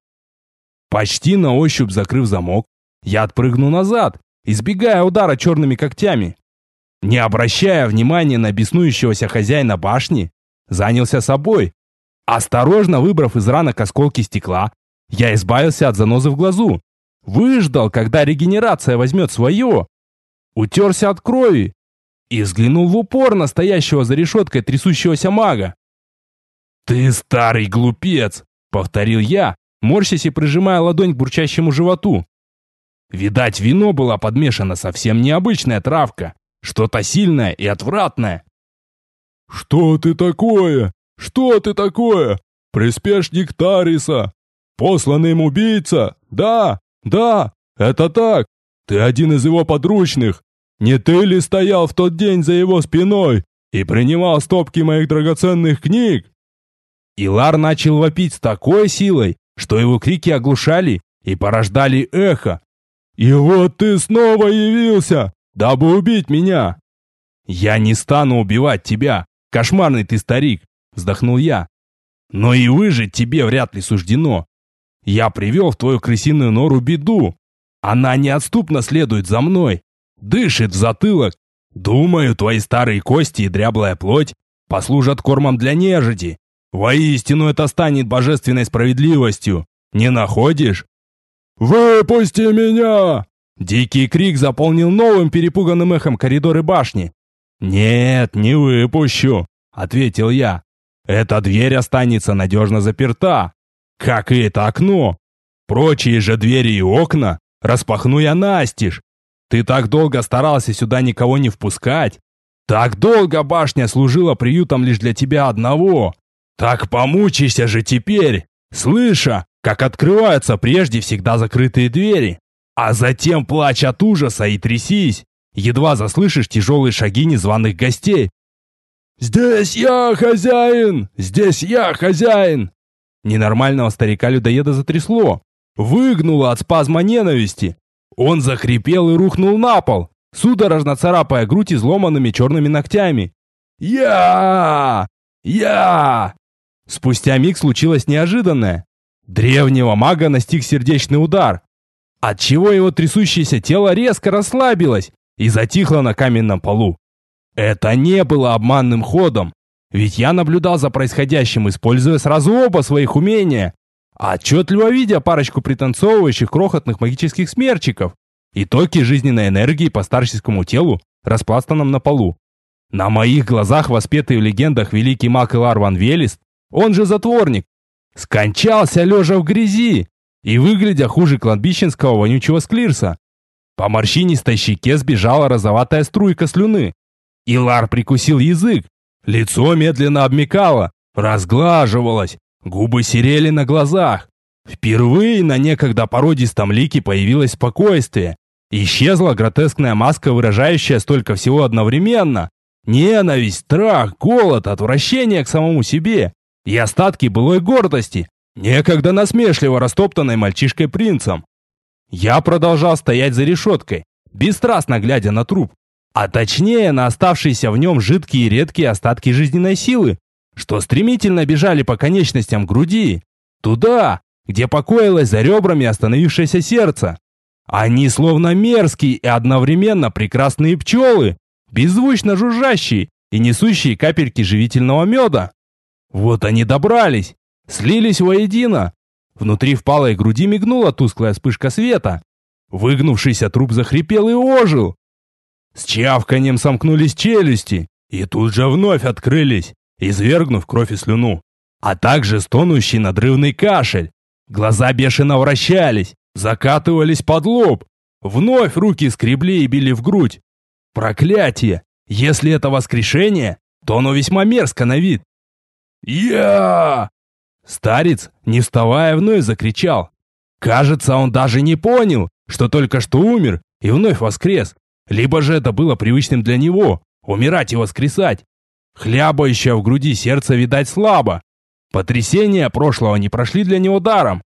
Почти на ощупь закрыв замок, я отпрыгнул назад, избегая удара черными когтями. Не обращая внимания на беснующегося хозяина башни, занялся собой. Осторожно выбрав из ранок осколки стекла, я избавился от занозы в глазу. Выждал, когда регенерация возьмет свое. Утерся от крови и взглянул в упор на стоящего за решеткой трясущегося мага. «Ты старый глупец!» — повторил я, морщась и прижимая ладонь к бурчащему животу. Видать, вино была подмешана совсем необычная травка, что-то сильное и отвратное. «Что ты такое? Что ты такое? Приспешник Тариса? Посланный им убийца? Да, да, это так. Ты один из его подручных. Не ты ли стоял в тот день за его спиной и принимал стопки моих драгоценных книг?» Илар начал вопить с такой силой, что его крики оглушали и порождали эхо. «И вот ты снова явился, дабы убить меня!» «Я не стану убивать тебя, кошмарный ты старик!» — вздохнул я. «Но и выжить тебе вряд ли суждено. Я привел в твою крысиную нору беду. Она неотступно следует за мной, дышит в затылок. Думаю, твои старые кости и дряблая плоть послужат кормом для нежити. Воистину это станет божественной справедливостью. Не находишь?» «Выпусти меня!» Дикий крик заполнил новым перепуганным эхом коридоры башни. «Нет, не выпущу», — ответил я. «Эта дверь останется надежно заперта, как и это окно. Прочие же двери и окна распахну я настежь. Ты так долго старался сюда никого не впускать. Так долго башня служила приютом лишь для тебя одного. Так помучайся же теперь, слыша, как открываются прежде всегда закрытые двери, а затем плачь от ужаса и трясись, едва заслышишь тяжелые шаги незваных гостей. «Здесь я хозяин! Здесь я хозяин!» Ненормального старика-людоеда затрясло, выгнуло от спазма ненависти. Он захрипел и рухнул на пол, судорожно царапая грудь изломанными черными ногтями. «Я! Спустя миг случилось неожиданное. Древнего мага настиг сердечный удар, отчего его трясущееся тело резко расслабилось и затихло на каменном полу. Это не было обманным ходом, ведь я наблюдал за происходящим, используя сразу оба своих умения, отчетливо видя парочку пританцовывающих крохотных магических смерчиков и токи жизненной энергии по старческому телу, распластанном на полу. На моих глазах воспетый в легендах великий маг Илар ван Велест, он же затворник, скончался лежа в грязи и выглядя хуже кладбищенского вонючего склирса. По морщинистой щеке сбежала розоватая струйка слюны. Илар прикусил язык, лицо медленно обмякало, разглаживалось, губы серели на глазах. Впервые на некогда породистом лике появилось спокойствие. Исчезла гротескная маска, выражающая столько всего одновременно. Ненависть, страх, голод, отвращение к самому себе и остатки былой гордости, некогда насмешливо растоптанной мальчишкой-принцем. Я продолжал стоять за решеткой, бесстрастно глядя на труп, а точнее на оставшиеся в нем жидкие и редкие остатки жизненной силы, что стремительно бежали по конечностям груди, туда, где покоилось за ребрами остановившееся сердце. Они словно мерзкие и одновременно прекрасные пчелы, беззвучно жужжащие и несущие капельки живительного меда. Вот они добрались, слились воедино. Внутри впалой груди мигнула тусклая вспышка света. Выгнувшийся труп захрипел и ожил. С чавканьем сомкнулись челюсти и тут же вновь открылись, извергнув кровь и слюну, а также стонущий надрывный кашель. Глаза бешено вращались, закатывались под лоб. Вновь руки скребли и били в грудь. Проклятие! Если это воскрешение, то оно весьма мерзко на вид. «Я!» Старец, не вставая, вновь закричал. Кажется, он даже не понял, что только что умер и вновь воскрес. Либо же это было привычным для него – умирать и воскресать. Хлябающее в груди сердце, видать, слабо. Потрясения прошлого не прошли для него даром.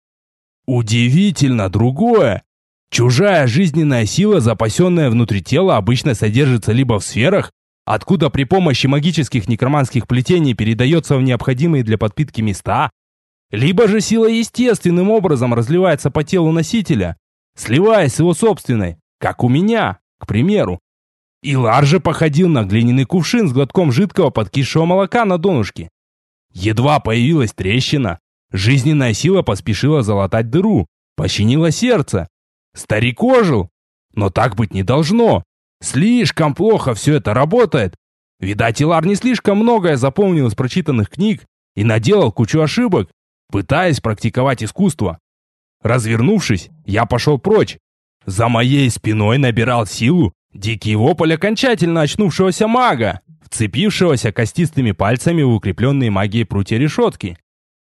Удивительно другое. Чужая жизненная сила, запасенная внутри тела, обычно содержится либо в сферах, откуда при помощи магических некроманских плетений передается в необходимые для подпитки места, либо же сила естественным образом разливается по телу носителя, сливаясь с его собственной, как у меня, к примеру. Илар же походил на глиняный кувшин с глотком жидкого подкисшего молока на донышке. Едва появилась трещина, жизненная сила поспешила залатать дыру, пощадила сердце. Старик ожил, но так быть не должно. Слишком плохо все это работает. Видать, Илар не слишком многое запомнил из прочитанных книг и наделал кучу ошибок, пытаясь практиковать искусство. Развернувшись, я пошел прочь. За моей спиной набирал силу дикий вопль окончательно очнувшегося мага, вцепившегося костистыми пальцами в укрепленные магией прутья решетки.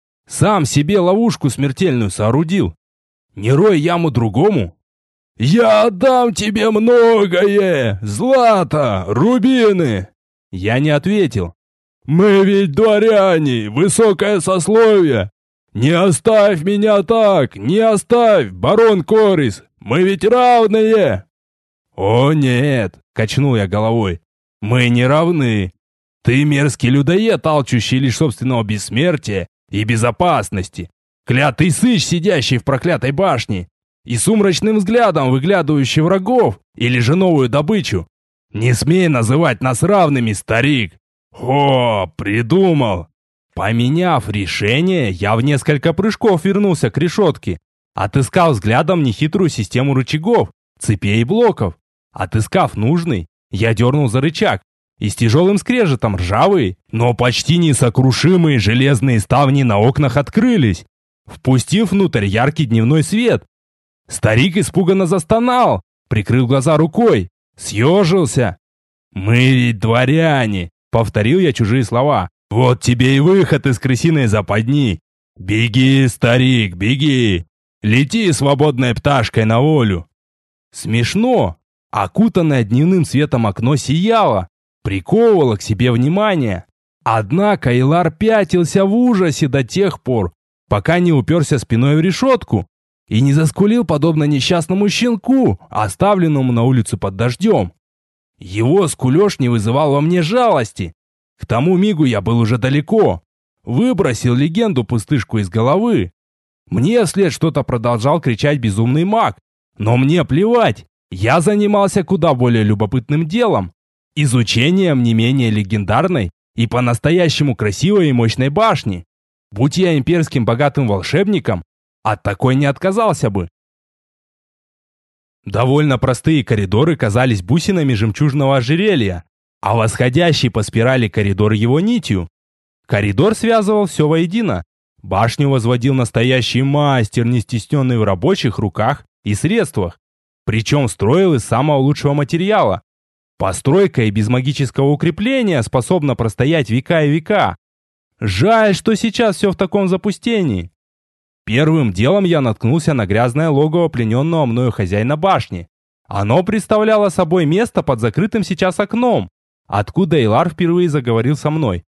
Сам себе ловушку смертельную соорудил. Не рой яму другому. «Я отдам тебе многое! Злато, рубины!» Я не ответил. «Мы ведь дворяне, высокое сословие! Не оставь меня так, не оставь, барон Корис! Мы ведь равные!» «О нет!» — качнул я головой. «Мы не равны. Ты мерзкий людоед, алчущий лишь собственного бессмертия и безопасности. Клятый сыщ, сидящий в проклятой башне и сумрачным взглядом выглядывающий врагов или же новую добычу. Не смей называть нас равными, старик!» «О, придумал!» Поменяв решение, я в несколько прыжков вернулся к решетке Отыскал взглядом нехитрую систему рычагов, цепей и блоков. Отыскав нужный, я дернул за рычаг, и с тяжелым скрежетом ржавые, но почти несокрушимые железные ставни на окнах открылись, впустив внутрь яркий дневной свет. Старик испуганно застонал, прикрыл глаза рукой, съежился. «Мы ведь дворяне», — повторил я чужие слова. «Вот тебе и выход из крысиной западни. Беги, старик, беги! Лети свободной пташкой на волю!» Смешно. Окутанное дневным светом окно сияло, приковывало к себе внимание. Однако Илар пятился в ужасе до тех пор, пока не уперся спиной в решетку и не заскулил, подобно несчастному щенку, оставленному на улице под дождем. Его скулеж не вызывал во мне жалости. К тому мигу я был уже далеко. Выбросил легенду-пустышку из головы. Мне вслед что-то продолжал кричать безумный маг. Но мне плевать. Я занимался куда более любопытным делом. Изучением не менее легендарной и по-настоящему красивой и мощной башни. Будь я имперским богатым волшебником, от такой не отказался бы. Довольно простые коридоры казались бусинами жемчужного ожерелья, а восходящий по спирали коридор его нитью. Коридор связывал все воедино. Башню возводил настоящий мастер, не стесненный в рабочих руках и средствах. Причем строил из самого лучшего материала. Постройка и без магического укрепления способна простоять века и века. Жаль, что сейчас все в таком запустении. Первым делом я наткнулся на грязное логово плененного мною хозяина башни. Оно представляло собой место под закрытым сейчас окном, откуда Илар впервые заговорил со мной.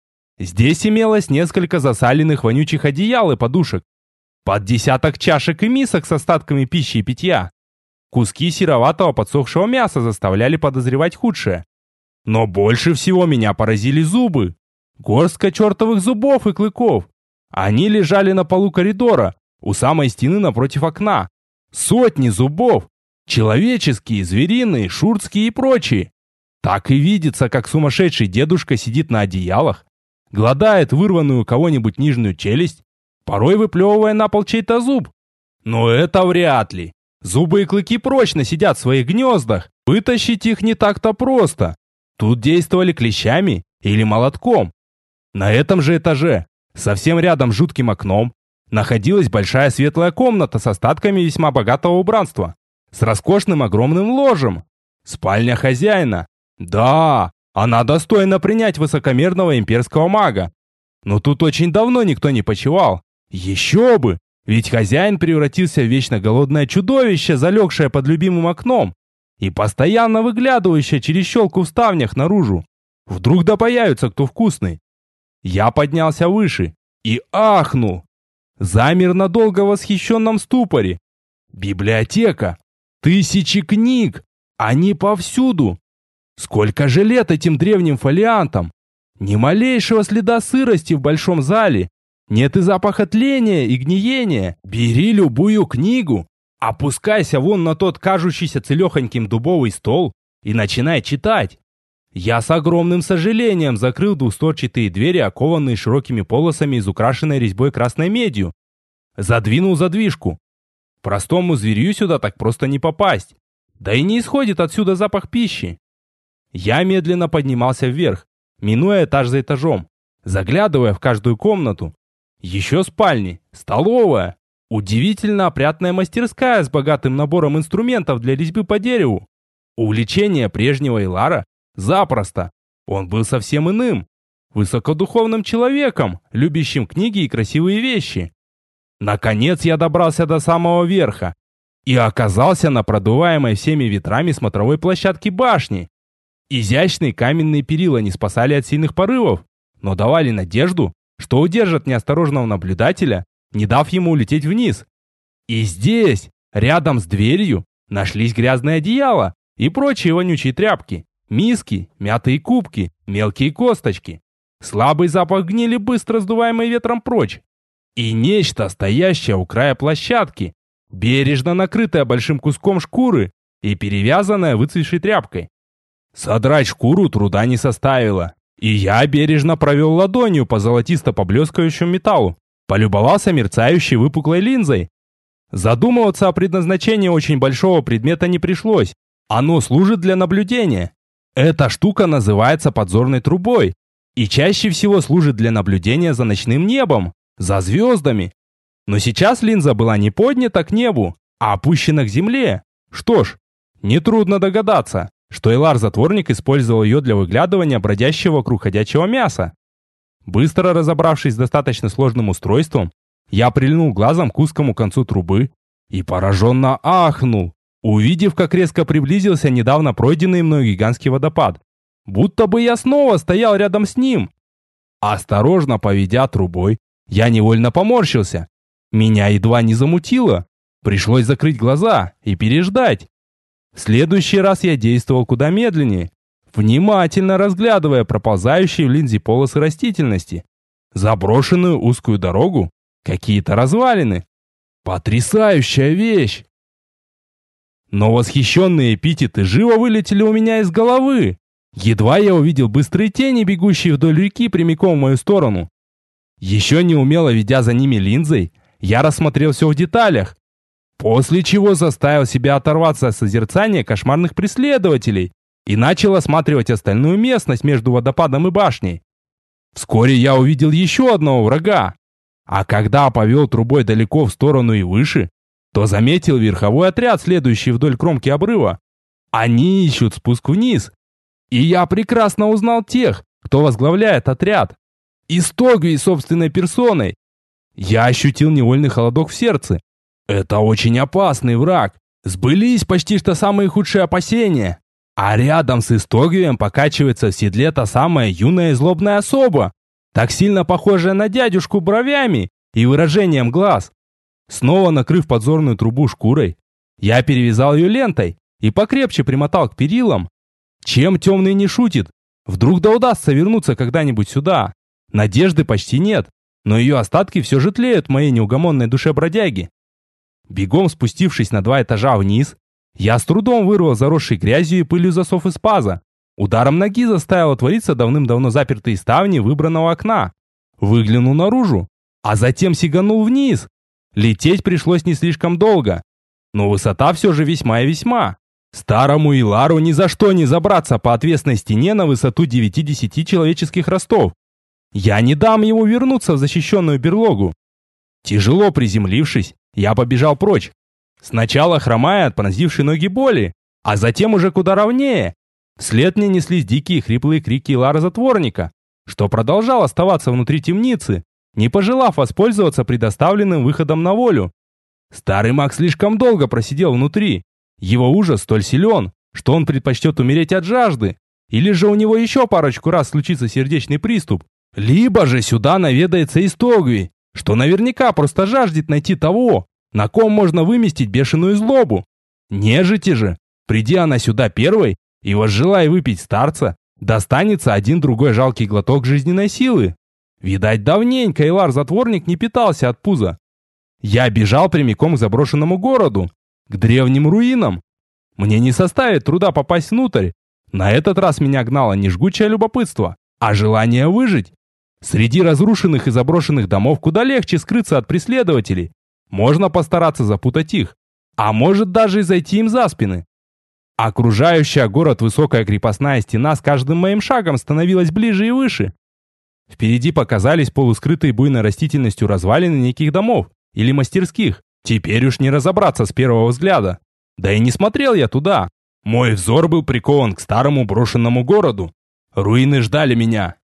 Здесь имелось несколько засаленных вонючих одеял и подушек, под десяток чашек и мисок с остатками пищи и питья. Куски сероватого подсохшего мяса заставляли подозревать худшее. Но больше всего меня поразили зубы. Горстка чертовых зубов и клыков. Они лежали на полу коридора, у самой стены напротив окна. Сотни зубов. Человеческие, звериные, шурцкие и прочие. Так и видится, как сумасшедший дедушка сидит на одеялах, гладает вырванную у кого-нибудь нижнюю челюсть, порой выплевывая на пол чей-то зуб. Но это вряд ли. Зубы и клыки прочно сидят в своих гнездах. Вытащить их не так-то просто. Тут действовали клещами или молотком. На этом же этаже, совсем рядом с жутким окном, находилась большая светлая комната с остатками весьма богатого убранства, с роскошным огромным ложем. Спальня хозяина. Да, она достойна принять высокомерного имперского мага. Но тут очень давно никто не почивал. Еще бы! Ведь хозяин превратился в вечно голодное чудовище, залегшее под любимым окном и постоянно выглядывающее через щелку в ставнях наружу. Вдруг да появится кто вкусный. Я поднялся выше и ахнул. Замер надолго в восхищенном ступоре. Библиотека. Тысячи книг. Они повсюду. Сколько же лет этим древним фолиантам? Ни малейшего следа сырости в большом зале. Нет и запаха тления и гниения. Бери любую книгу, опускайся вон на тот кажущийся целехоньким дубовый стол и начинай читать. Я с огромным сожалением закрыл двустворчатые двери, окованные широкими полосами из украшенной резьбой красной медью. Задвинул задвижку. Простому зверю сюда так просто не попасть. Да и не исходит отсюда запах пищи. Я медленно поднимался вверх, минуя этаж за этажом, заглядывая в каждую комнату. Еще спальни, столовая, удивительно опрятная мастерская с богатым набором инструментов для резьбы по дереву. Увлечение прежнего Илара запросто. Он был совсем иным, высокодуховным человеком, любящим книги и красивые вещи. Наконец я добрался до самого верха и оказался на продуваемой всеми ветрами смотровой площадке башни. Изящные каменные перила не спасали от сильных порывов, но давали надежду, что удержат неосторожного наблюдателя, не дав ему улететь вниз. И здесь, рядом с дверью, нашлись грязные одеяла и прочие вонючие тряпки, миски, мятые кубки, мелкие косточки. Слабый запах гнили, быстро сдуваемый ветром прочь. И нечто, стоящее у края площадки, бережно накрытое большим куском шкуры и перевязанное выцветшей тряпкой. Содрать шкуру труда не составило. И я бережно провел ладонью по золотисто поблескивающему металлу, полюбовался мерцающей выпуклой линзой. Задумываться о предназначении очень большого предмета не пришлось. Оно служит для наблюдения. Эта штука называется подзорной трубой и чаще всего служит для наблюдения за ночным небом, за звездами. Но сейчас линза была не поднята к небу, а опущена к земле. Что ж, нетрудно догадаться, что Элар-затворник использовал ее для выглядывания бродящего вокруг ходячего мяса. Быстро разобравшись с достаточно сложным устройством, я прильнул глазом к узкому концу трубы и пораженно ахнул, увидев, как резко приблизился недавно пройденный мною гигантский водопад. Будто бы я снова стоял рядом с ним. Осторожно поведя трубой, я невольно поморщился. Меня едва не замутило. Пришлось закрыть глаза и переждать. В следующий раз я действовал куда медленнее, внимательно разглядывая проползающие в линзе полосы растительности, заброшенную узкую дорогу, какие-то развалины. Потрясающая вещь! Но восхищенные эпитеты живо вылетели у меня из головы. Едва я увидел быстрые тени, бегущие вдоль реки прямиком в мою сторону. Еще неумело ведя за ними линзой, я рассмотрел все в деталях, после чего заставил себя оторваться от созерцания кошмарных преследователей и начал осматривать остальную местность между водопадом и башней. Вскоре я увидел еще одного врага, а когда повел трубой далеко в сторону и выше, то заметил верховой отряд, следующий вдоль кромки обрыва. Они ищут спуск вниз, и я прекрасно узнал тех, кто возглавляет отряд. Истогвий собственной персоной. Я ощутил невольный холодок в сердце. Это очень опасный враг. Сбылись почти что самые худшие опасения. А рядом с Истогвием покачивается в седле та самая юная и злобная особа, так сильно похожая на дядюшку бровями и выражением глаз. Снова накрыв подзорную трубу шкурой, я перевязал ее лентой и покрепче примотал к перилам. Чем темный не шутит? Вдруг да удастся вернуться когда-нибудь сюда. Надежды почти нет, но ее остатки все же тлеют в моей неугомонной душе бродяги. Бегом спустившись на 2 этажа вниз, я с трудом вырвал заросший грязью и пылью засов из паза. Ударом ноги заставил отвориться давным-давно запертые ставни выбранного окна. Выглянул наружу, а затем сиганул вниз. Лететь пришлось не слишком долго, но высота все же весьма и весьма. Старому Илару ни за что не забраться по отвесной стене на высоту 9-10 человеческих ростов. Я не дам ему вернуться в защищенную берлогу. Тяжело приземлившись, я побежал прочь. Сначала хромая от пронзившей ноги боли, а затем уже куда ровнее. Вслед мне неслись дикие хриплые крики Илара-затворника, что продолжал оставаться внутри темницы, не пожелав воспользоваться предоставленным выходом на волю. Старый маг слишком долго просидел внутри. Его ужас столь силен, что он предпочтет умереть от жажды, или же у него еще парочку раз случится сердечный приступ, либо же сюда наведается Истогвий, что наверняка просто жаждет найти того, на ком можно выместить бешеную злобу. Нежити же, приди она сюда первой и возжелая выпить старца, достанется один-другой жалкий глоток жизненной силы. Видать, давненько Илар-затворник не питался от пуза. Я бежал прямиком к заброшенному городу, к древним руинам. Мне не составит труда попасть внутрь. На этот раз меня гнало не жгучее любопытство, а желание выжить. Среди разрушенных и заброшенных домов куда легче скрыться от преследователей. Можно постараться запутать их, а может даже и зайти им за спины. Окружающая город высокая крепостная стена с каждым моим шагом становилась ближе и выше. Впереди показались полускрытые буйной растительностью развалины неких домов или мастерских. Теперь уж не разобраться с первого взгляда. Да и не смотрел я туда. Мой взор был прикован к старому брошенному городу. Руины ждали меня.